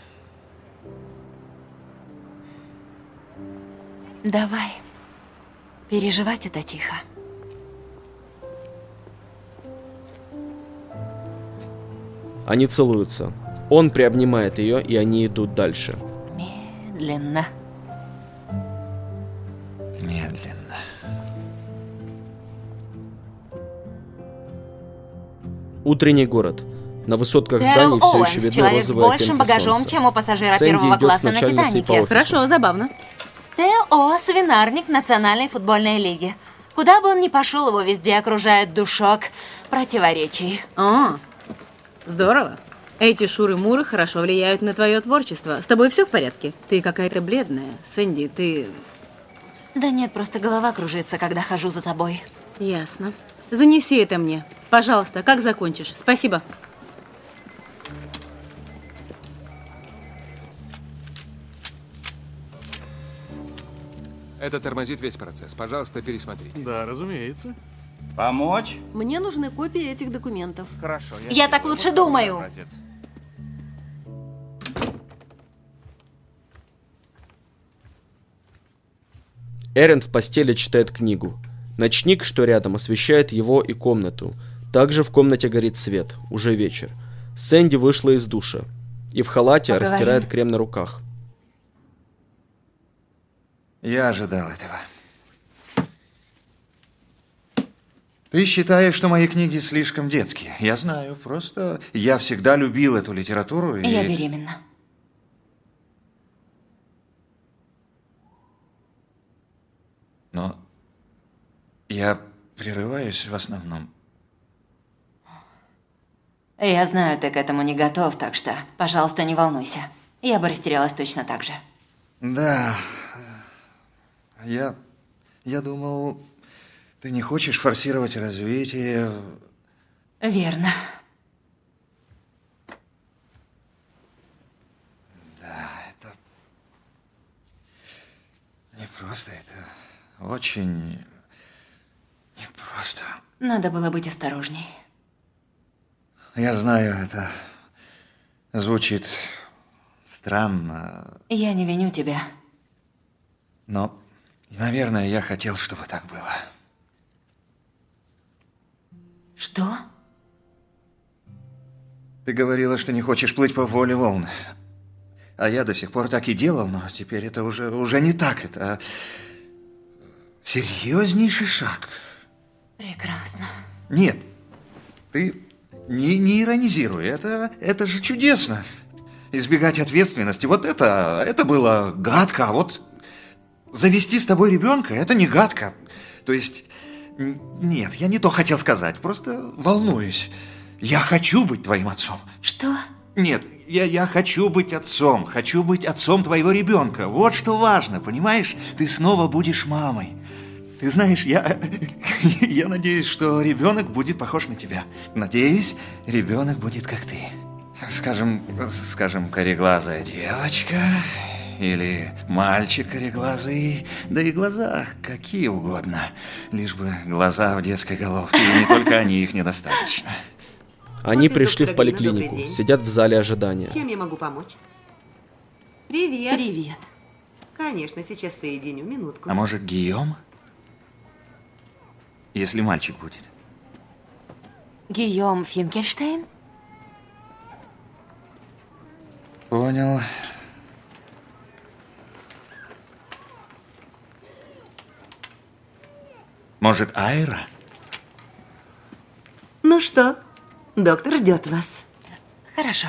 Давай. Переживать это тихо. Они целуются. Он приобнимает ее, и они идут дальше. Медленно. Медленно. Утренний город. На высотках Террell зданий все Оуэнс, еще видны человек с розовые большим оттенки багажом, солнца. чем у пассажира Сэнди первого идет с класса на начальницей по Титанике. офису. Хорошо, забавно. Тео – свинарник Национальной футбольной лиги. Куда бы он ни пошел, его везде окружает душок противоречий. О, здорово. Эти шуры-муры хорошо влияют на твое творчество. С тобой все в порядке? Ты какая-то бледная. Сэнди, ты... Да нет, просто голова кружится, когда хожу за тобой. Ясно. Занеси это мне. Пожалуйста, как закончишь. Спасибо. Это тормозит весь процесс. Пожалуйста, пересмотрите. Да, разумеется. Помочь? Мне нужны копии этих документов. Хорошо. Я так лучше думаю. Эрен в постели читает книгу. Ночник, что рядом, освещает его и комнату. Также в комнате горит свет. Уже вечер. Сэнди вышла из душа. И в халате Поговорим. растирает крем на руках. Я ожидал этого. Ты считаешь, что мои книги слишком детские? Я знаю, просто я всегда любил эту литературу и... Я беременна. Но я прерываюсь в основном. Я знаю, ты к этому не готов, так что, пожалуйста, не волнуйся. Я бы растерялась точно так же. Да. Я... Я думал, ты не хочешь форсировать развитие. Верно. Да, это... Не просто, это очень... непросто. Надо было быть осторожней. Я знаю, это звучит странно, Я не виню тебя. но, наверное, я хотел, чтобы так было. Что? Ты говорила, что не хочешь плыть по воле волн. А я до сих пор так и делал, но теперь это уже, уже не так. Это... Серьезнейший шаг. Прекрасно. Нет, ты не, не иронизируй, это, это же чудесно. Избегать ответственности, вот это, это было гадко, а вот завести с тобой ребенка, это не гадко. То есть, нет, я не то хотел сказать, просто волнуюсь. Я хочу быть твоим отцом. Что? Нет, я, я хочу быть отцом, хочу быть отцом твоего ребенка. Вот что важно, понимаешь? Ты снова будешь мамой. Ты знаешь, я, я надеюсь, что ребенок будет похож на тебя. Надеюсь, ребенок будет как ты. Скажем, скажем, кореглазая девочка или мальчик кореглазый, да и глаза какие угодно. Лишь бы глаза в детской головке, и не только они, их недостаточно. Они пришли в поликлинику, сидят в зале ожидания. Чем я могу помочь? Привет. Привет. Конечно, сейчас соединю, минутку. А может, Гийом? Если мальчик будет. Гийом Финкельштейн? Понял. Может, Айра? Ну что, доктор ждет вас. Хорошо.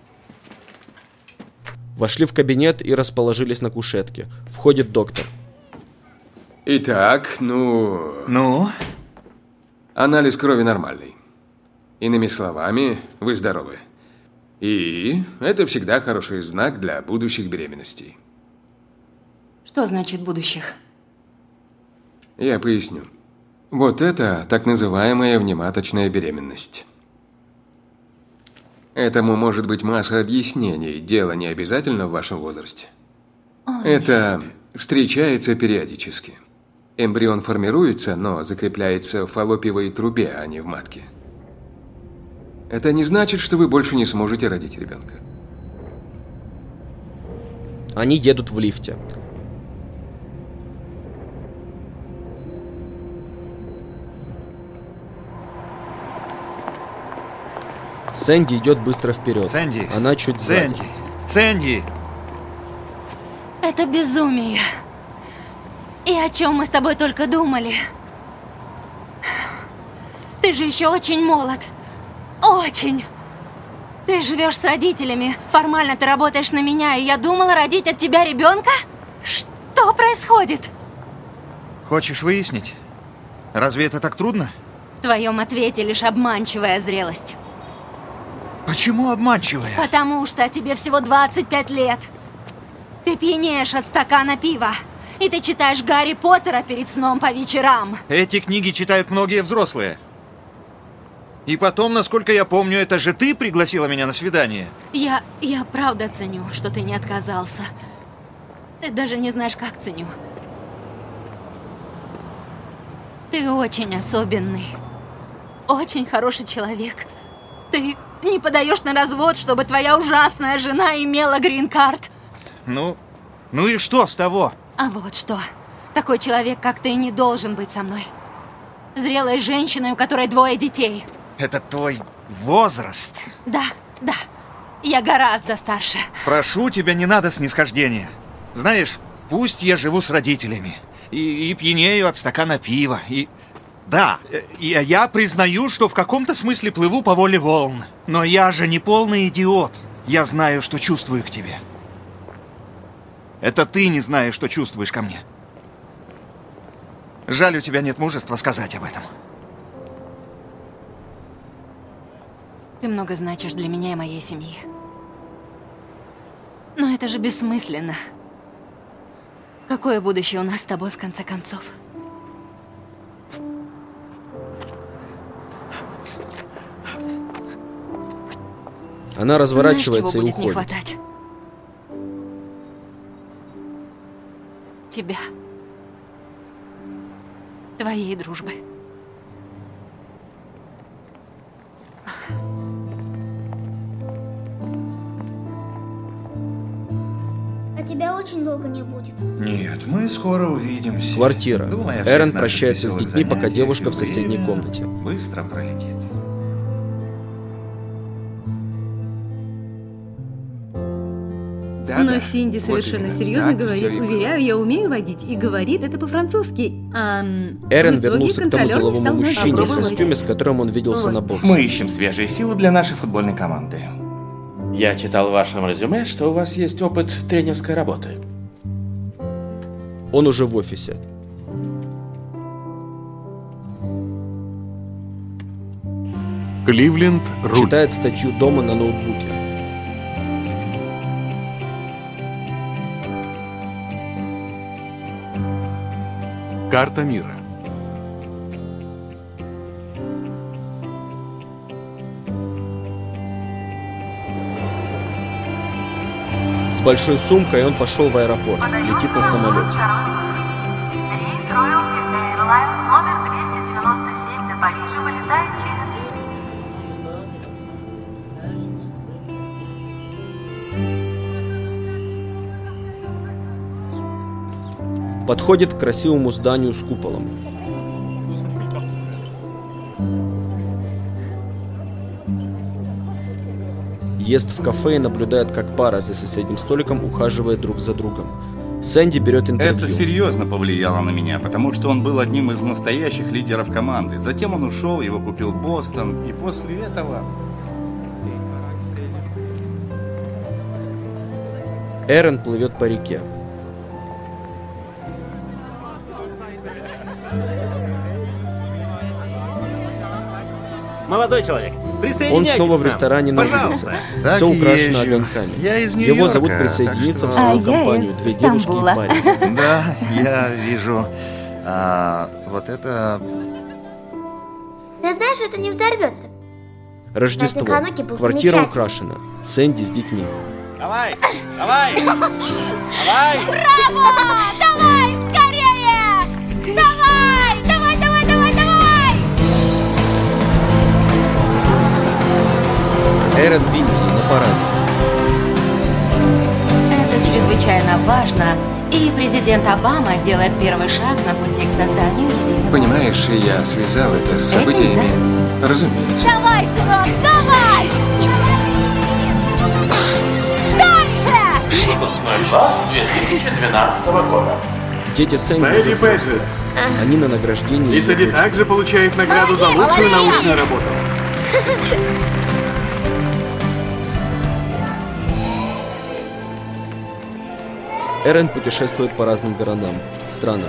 Вошли в кабинет и расположились на кушетке. Входит доктор. Итак, ну... Ну? Анализ крови нормальный. Иными словами, вы здоровы. И это всегда хороший знак для будущих беременностей. Что значит будущих? Я поясню. Вот это так называемая внематочная беременность. Этому может быть масса объяснений, дело не обязательно в вашем возрасте. О, это нет. встречается периодически. Эмбрион формируется, но закрепляется в фаллопиевой трубе, а не в матке. Это не значит, что вы больше не сможете родить ребенка. Они едут в лифте. Сэнди идет быстро вперед. Сэнди. Она чуть сзади. Сэнди. Сэнди. Это безумие. И о чем мы с тобой только думали. Ты же еще очень молод. Очень. Ты живешь с родителями. Формально ты работаешь на меня, и я думала родить от тебя ребенка? Что происходит? Хочешь выяснить? Разве это так трудно? В твоем ответе лишь обманчивая зрелость. Почему обманчивая? Потому что тебе всего двадцать пять лет. Ты пьянеешь от стакана пива. И ты читаешь Гарри Поттера перед сном по вечерам. Эти книги читают многие взрослые. И потом, насколько я помню, это же ты пригласила меня на свидание. Я, я правда ценю, что ты не отказался. Ты даже не знаешь, как ценю. Ты очень особенный. Очень хороший человек. Ты не подаешь на развод, чтобы твоя ужасная жена имела грин-карт. Ну, ну и что с того? А вот что. Такой человек, как ты, не должен быть со мной. Зрелой женщиной, у которой двое детей. Это твой возраст. Да, да. Я гораздо старше. Прошу тебя, не надо снисхождения. Знаешь, пусть я живу с родителями. И, и пьянею от стакана пива. И... Да, я, я признаю, что в каком-то смысле плыву по воле волн. Но я же не полный идиот. Я знаю, что чувствую к тебе. Это ты не знаешь, что чувствуешь ко мне. Жаль, у тебя нет мужества сказать об этом. Ты много значишь для меня и моей семьи. Но это же бессмысленно. Какое будущее у нас с тобой, в конце концов? Она разворачивается. Знаешь, чего и будет уходит. Не хватать? Тебя. Твоей дружбы. А тебя очень долго не будет. Нет, мы скоро увидимся. Квартира. Думаю, о всех Эрен наших прощается с веселых детьми, пока занятиях, девушка и в соседней время комнате. Быстро пролетит. Да, Но да. Синди Вот совершенно именно серьезно так говорит, всё и было. уверяю, я умею водить, и говорит это по-французски. А Эрен в итоге вернулся к тому контролер не деловому стал мужчине в попробовать. костюме, с которым он виделся на боксе. Мы ищем свежие силы для нашей футбольной команды. Я читал в вашем резюме, что у вас есть опыт тренерской работы. Он уже в офисе. Кливленд руль. Читает статью дома на ноутбуке. Карта мира. С большой сумкой он пошел в аэропорт. Летит на самолете. Рейс Royalty Airlines номер двести девяносто семь до Парижа вылетает через... Подходит к красивому зданию с куполом. Ест в кафе и наблюдает, как пара за соседним столиком ухаживает друг за другом. Сэнди берет интервью. Это серьезно повлияло на меня, потому что он был одним из настоящих лидеров команды. Затем он ушел, его купил Бостон, и после этого... Эрен плывет по реке. Молодой человек, Он присоединяйтесь снова к в нам. ресторане на улице. Пожалуйста. Так Все и украшено езжу. огоньками. Я из Его Нью-Йорка, зовут так присоединиться в что- свою А я компанию. из Две девушки и Стамбула. парень. Да, я вижу. А, вот это... Ты знаешь, это не взорвется. Рождество. Праздник Хануки был Квартира замечательный. украшена. Сэнди с детьми. Давай, давай, давай. Браво! Давай, скорее! Давай, давай, давай, давай, давай! Эрен в Индии на параде. Это чрезвычайно важно, и президент Обама делает первый шаг на пути к созданию единого. Понимаешь, я связал это с Этим, событиями. Разумеется. Давай, сынок, давай! Дальше! Выпускной класс две тысячи двенадцатого года. Дети Сэнди Сэдди уже взрослые. Бэджет. Они на награждении. И Сэдди также получает награду за лучшую научную работу. Эрен путешествует по разным городам, странам.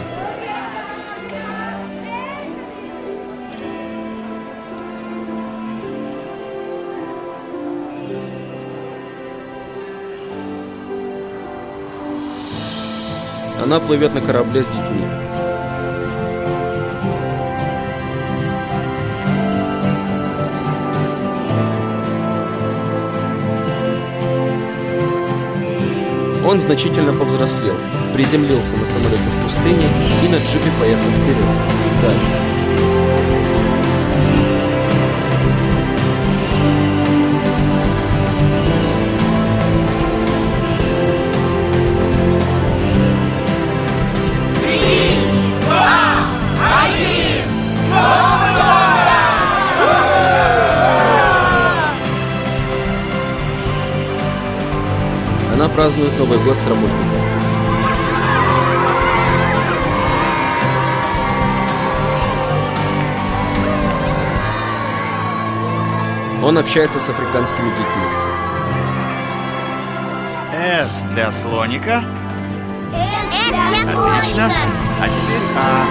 Она плывет на корабле с детьми. Он значительно повзрослел, приземлился на самолете в пустыне и на джипе поехал вперед, вдаль. Она празднует Новый год с работником. Он общается с африканскими детьми. С для слоника. С для Отлично. слоника. А теперь А.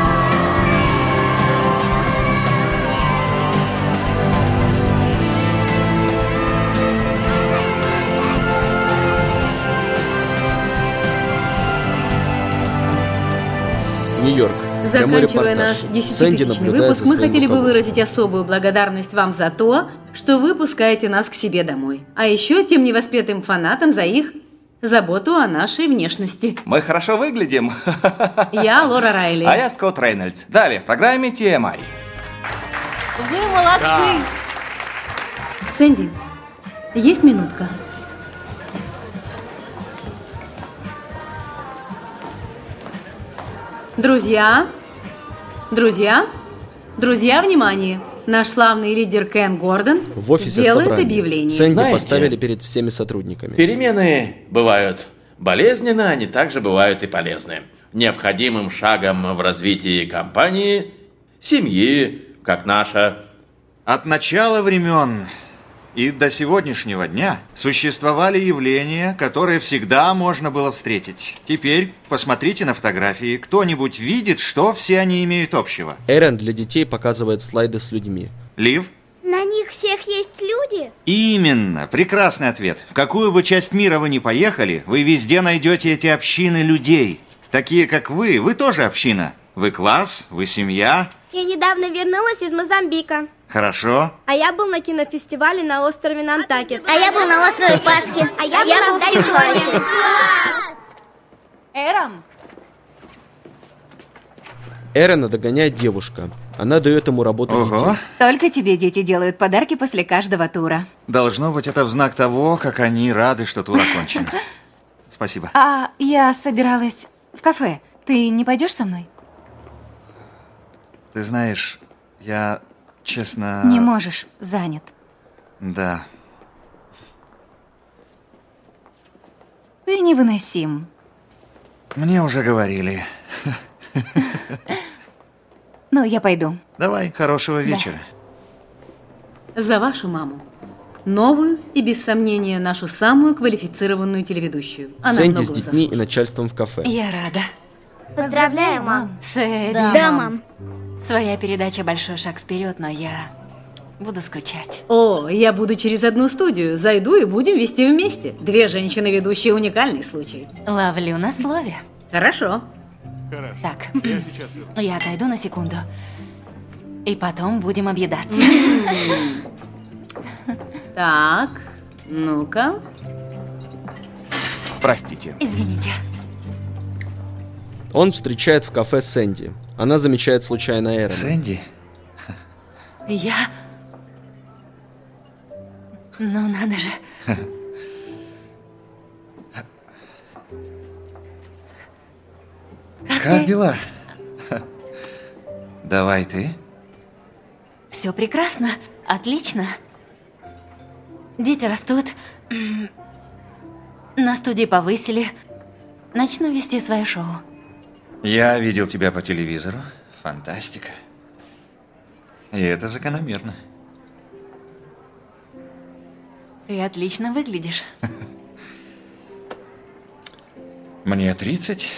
Нью-Йорк. Прямой Заканчивая репортаж. наш Сэнди десятитысячный наблюдает выпуск, за мы своим хотели бы руководством. выразить особую благодарность вам за то, что вы пускаете нас к себе домой. А еще тем невоспетым фанатам за их заботу о нашей внешности. Мы хорошо выглядим. Я Лора Райли. А я Скотт Рейнольдс. Далее в программе Ти Эм Ай. Вы молодцы! Сэнди, есть минутка? Друзья, друзья, друзья, внимание! Наш славный лидер Кен Гордон в офисе сделает собрания. объявление. Сэнди Знаете, поставили перед всеми сотрудниками. Перемены бывают болезненны, они также бывают и полезны. Необходимым шагом в развитии компании, семьи, как наша. От начала времен и до сегодняшнего дня существовали явления, которые всегда можно было встретить. Теперь посмотрите на фотографии. Кто-нибудь видит, что все они имеют общего? Эрен для детей показывает слайды с людьми. Лив? На них всех есть люди? Именно. Прекрасный ответ. В какую бы часть мира вы ни поехали, вы везде найдете эти общины людей. Такие, как вы. Вы тоже община. Вы класс, вы семья. Я недавно вернулась из Мозамбика. Хорошо. А я был на кинофестивале на острове Нантакет. А я был на острове Пасхи. А я, я был в Тихоне. Эрам! Эрена догоняет девушка. Она дает ему работу Ого. детей. Только тебе дети делают подарки после каждого тура. Должно быть, это в знак того, как они рады, что тур окончен. Спасибо. А я собиралась в кафе. Ты не пойдешь со мной? Ты знаешь, я, честно... Не можешь, занят. Да. Ты невыносим. Мне уже говорили. Ну, я пойду. Давай, хорошего вечера. За вашу маму. Новую и, без сомнения, нашу самую квалифицированную телеведущую. Она Сэнди с детьми заслужит. и начальством в кафе. Я рада. Поздравляю, мам. Сэдди. Да, да, мам. Своя передача большой шаг вперед, но я буду скучать. О, я буду через одну студию. Зайду и будем вести вместе. Две женщины-ведущие — уникальный случай. Ловлю на слове. Хорошо. Хорошо. Так, Я сейчас вернусь. я отойду на секунду. И потом будем объедаться. Так, ну-ка. Простите. Извините. Он встречает в кафе Сэнди. Она замечает случайно Эрена. Сэнди? Я... Ну, надо же. Как, Как ты? дела? Давай ты. Все прекрасно. Отлично. Дети растут. М, На студии повысили. Начну вести свое шоу. Я видел тебя по телевизору. Фантастика. И это закономерно. Ты отлично выглядишь. Мне тридцать.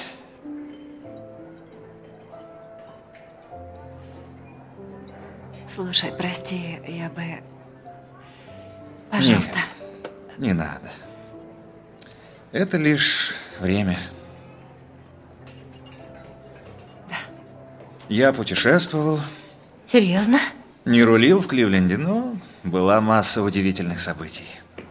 Слушай, прости, я бы... Пожалуйста. Нет, не надо. Это лишь время. Да. Я путешествовал. Серьезно? Не рулил в Кливленде, но была масса удивительных событий.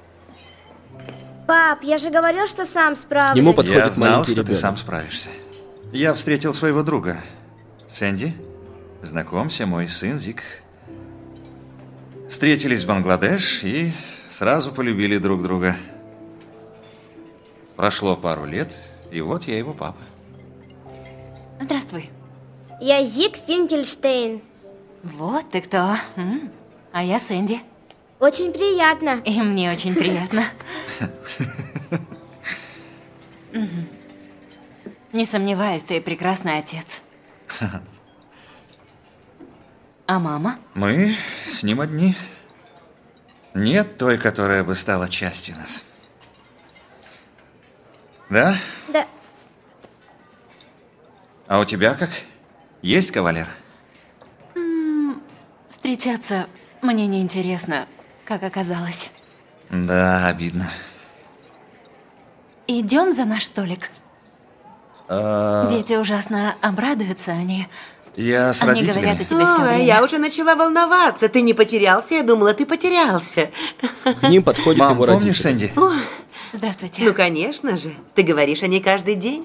Пап, я же говорил, что сам справлюсь. Ему подходит Я знал, маленький что ты ребенок. сам справишься. Я встретил своего друга. Сэнди, знакомься, мой сын Зик. Встретились в Бангладеш и сразу полюбили друг друга. Прошло пару лет, и вот я его папа. Здравствуй. Я Зик Финкельштейн. Вот ты кто. М, А я Сэнди. Очень приятно. И мне очень приятно. Мгм. Не сомневаюсь, ты прекрасный отец. А мама? Мы с ним одни. Нет той, которая бы стала частью нас. Да? Да. А у тебя как? Есть кавалер? М, Встречаться мне не интересно, как оказалось. Да, обидно. Идем за наш столик. А, Дети ужасно обрадуются, они... Я с Они родителями. говорят о тебе все Ой, время. я уже начала волноваться. Ты не потерялся? Я думала, ты потерялся. К ним подходит Мам, его помнишь родитель. Сэнди? Ой, Здравствуйте. ну, конечно же. Ты говоришь о ней каждый день.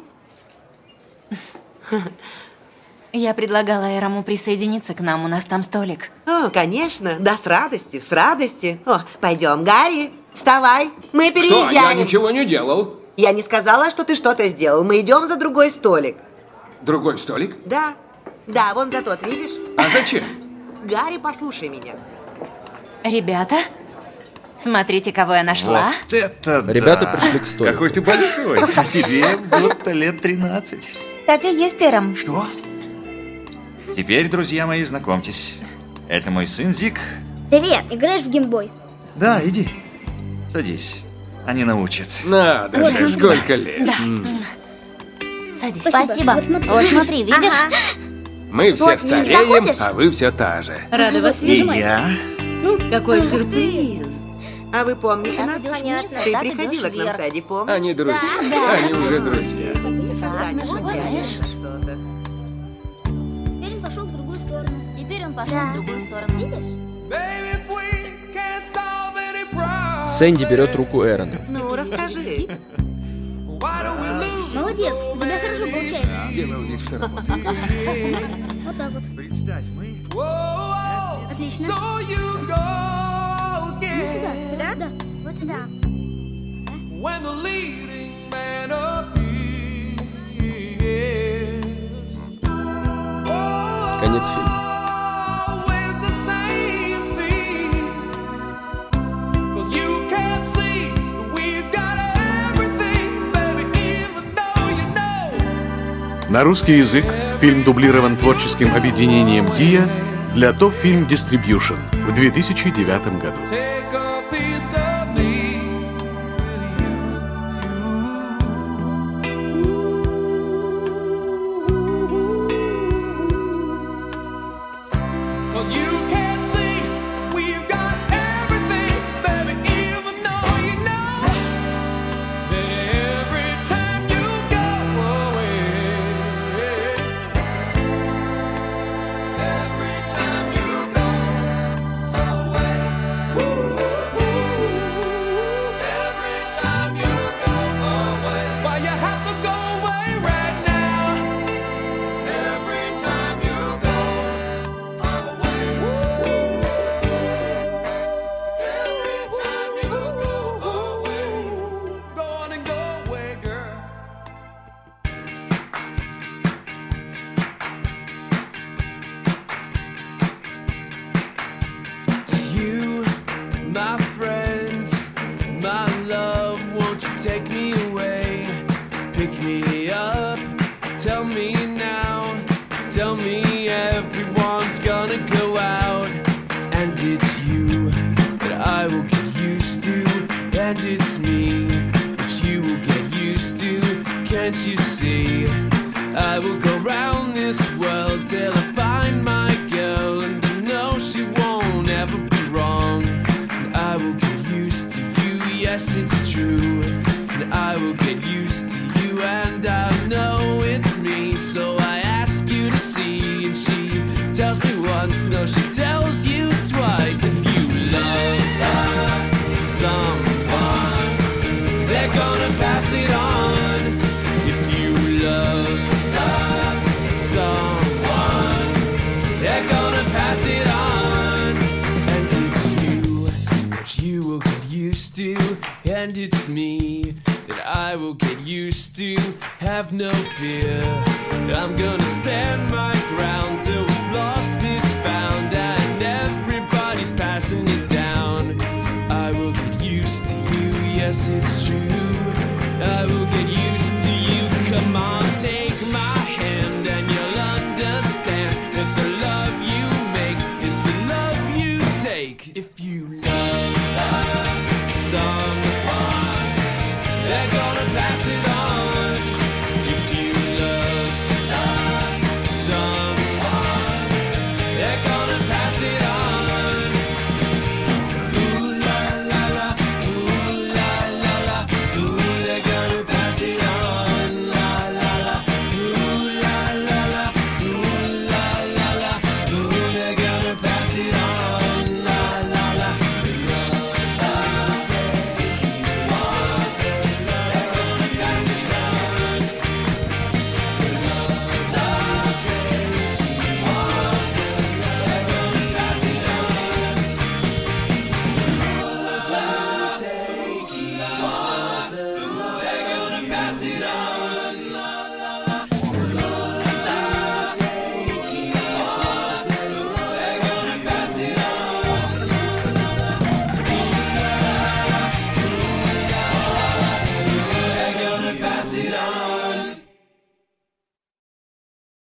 Я предлагала Эраму присоединиться к нам, у нас там столик. О, конечно. Да, с радостью, с радостью. О, пойдем, Гарри, вставай. Мы переезжаем. Что? Я ничего не делал. Я не сказала, что ты что-то сделал. Мы идем за другой столик. Другой столик? Да. Да, вон за тот, видишь? А зачем? Гарри, послушай меня. Ребята, смотрите, кого я нашла. Вот это да. Ребята пришли к столику. Какой ты большой, а тебе будто лет тринадцать. Так и есть, Эром. Что? Теперь, друзья мои, знакомьтесь. Это мой сын Зик. Привет, играешь в геймбой? Да, иди. Садись. Они научат. Надо Вот, же, смотри. сколько лет. Да. М. Садись. Спасибо. Вот смотри, Вот смотри, видишь? Ага. Мы все Вот, стареем, заходишь? а вы все та же. Рада вас И видеть. я. Ну, какой сюрприз. А вы помните Так нас? идешь вниз, а Ты так приходила идешь к нам в вверх. саде, помнишь? Они друзья. Да. Они уже друзья. Да, не вот шутишь. видишь. Что-то. Теперь он пошел в другую сторону. Теперь он пошел Да. в другую сторону. Видишь? Сэнди берет руку Эрона. Ну, расскажи. Молодец, у тебя хорошо получается. Делал вид, что работает. Вот так вот. Представь, мы... Отлично. Ну сюда. Сюда? Да. Вот сюда. Конец фильма. На русский язык фильм дублирован творческим объединением «Диа» для Top Film Distribution в две тысячи девятом году. Take me away, pick me up, tell me now, tell me everyone's gonna go out. And it's you that I will get used to, and it's me that you will get used to. Can't you see? I will go round this world till I find my girl, and I know she won't ever be wrong. And I will get used to you, yes it's true. And I will get used to you, and I know it's me. So I ask you to see, and she tells me once, no, she tells you twice. If you love someone, they're gonna pass it on. If you love someone, they're gonna pass it on. And it's you that you will get used to, and it's me that I will get used to. Have no fear, I'm gonna stand my ground till what's lost is found, and everybody's passing it down. I will get used to you, yes it's true. I will get used to you. Come on, take my hand and you'll understand that the love you make is the love you take. If you love someone, they're gonna pass it on. If you love someone, they're gonna pass it on. Ooh la la la, ooh la la la, ooh they're gonna pass it on. La la la, ooh la la la, ooh la la la, ooh they're gonna pass it on. La la la. Pass it on.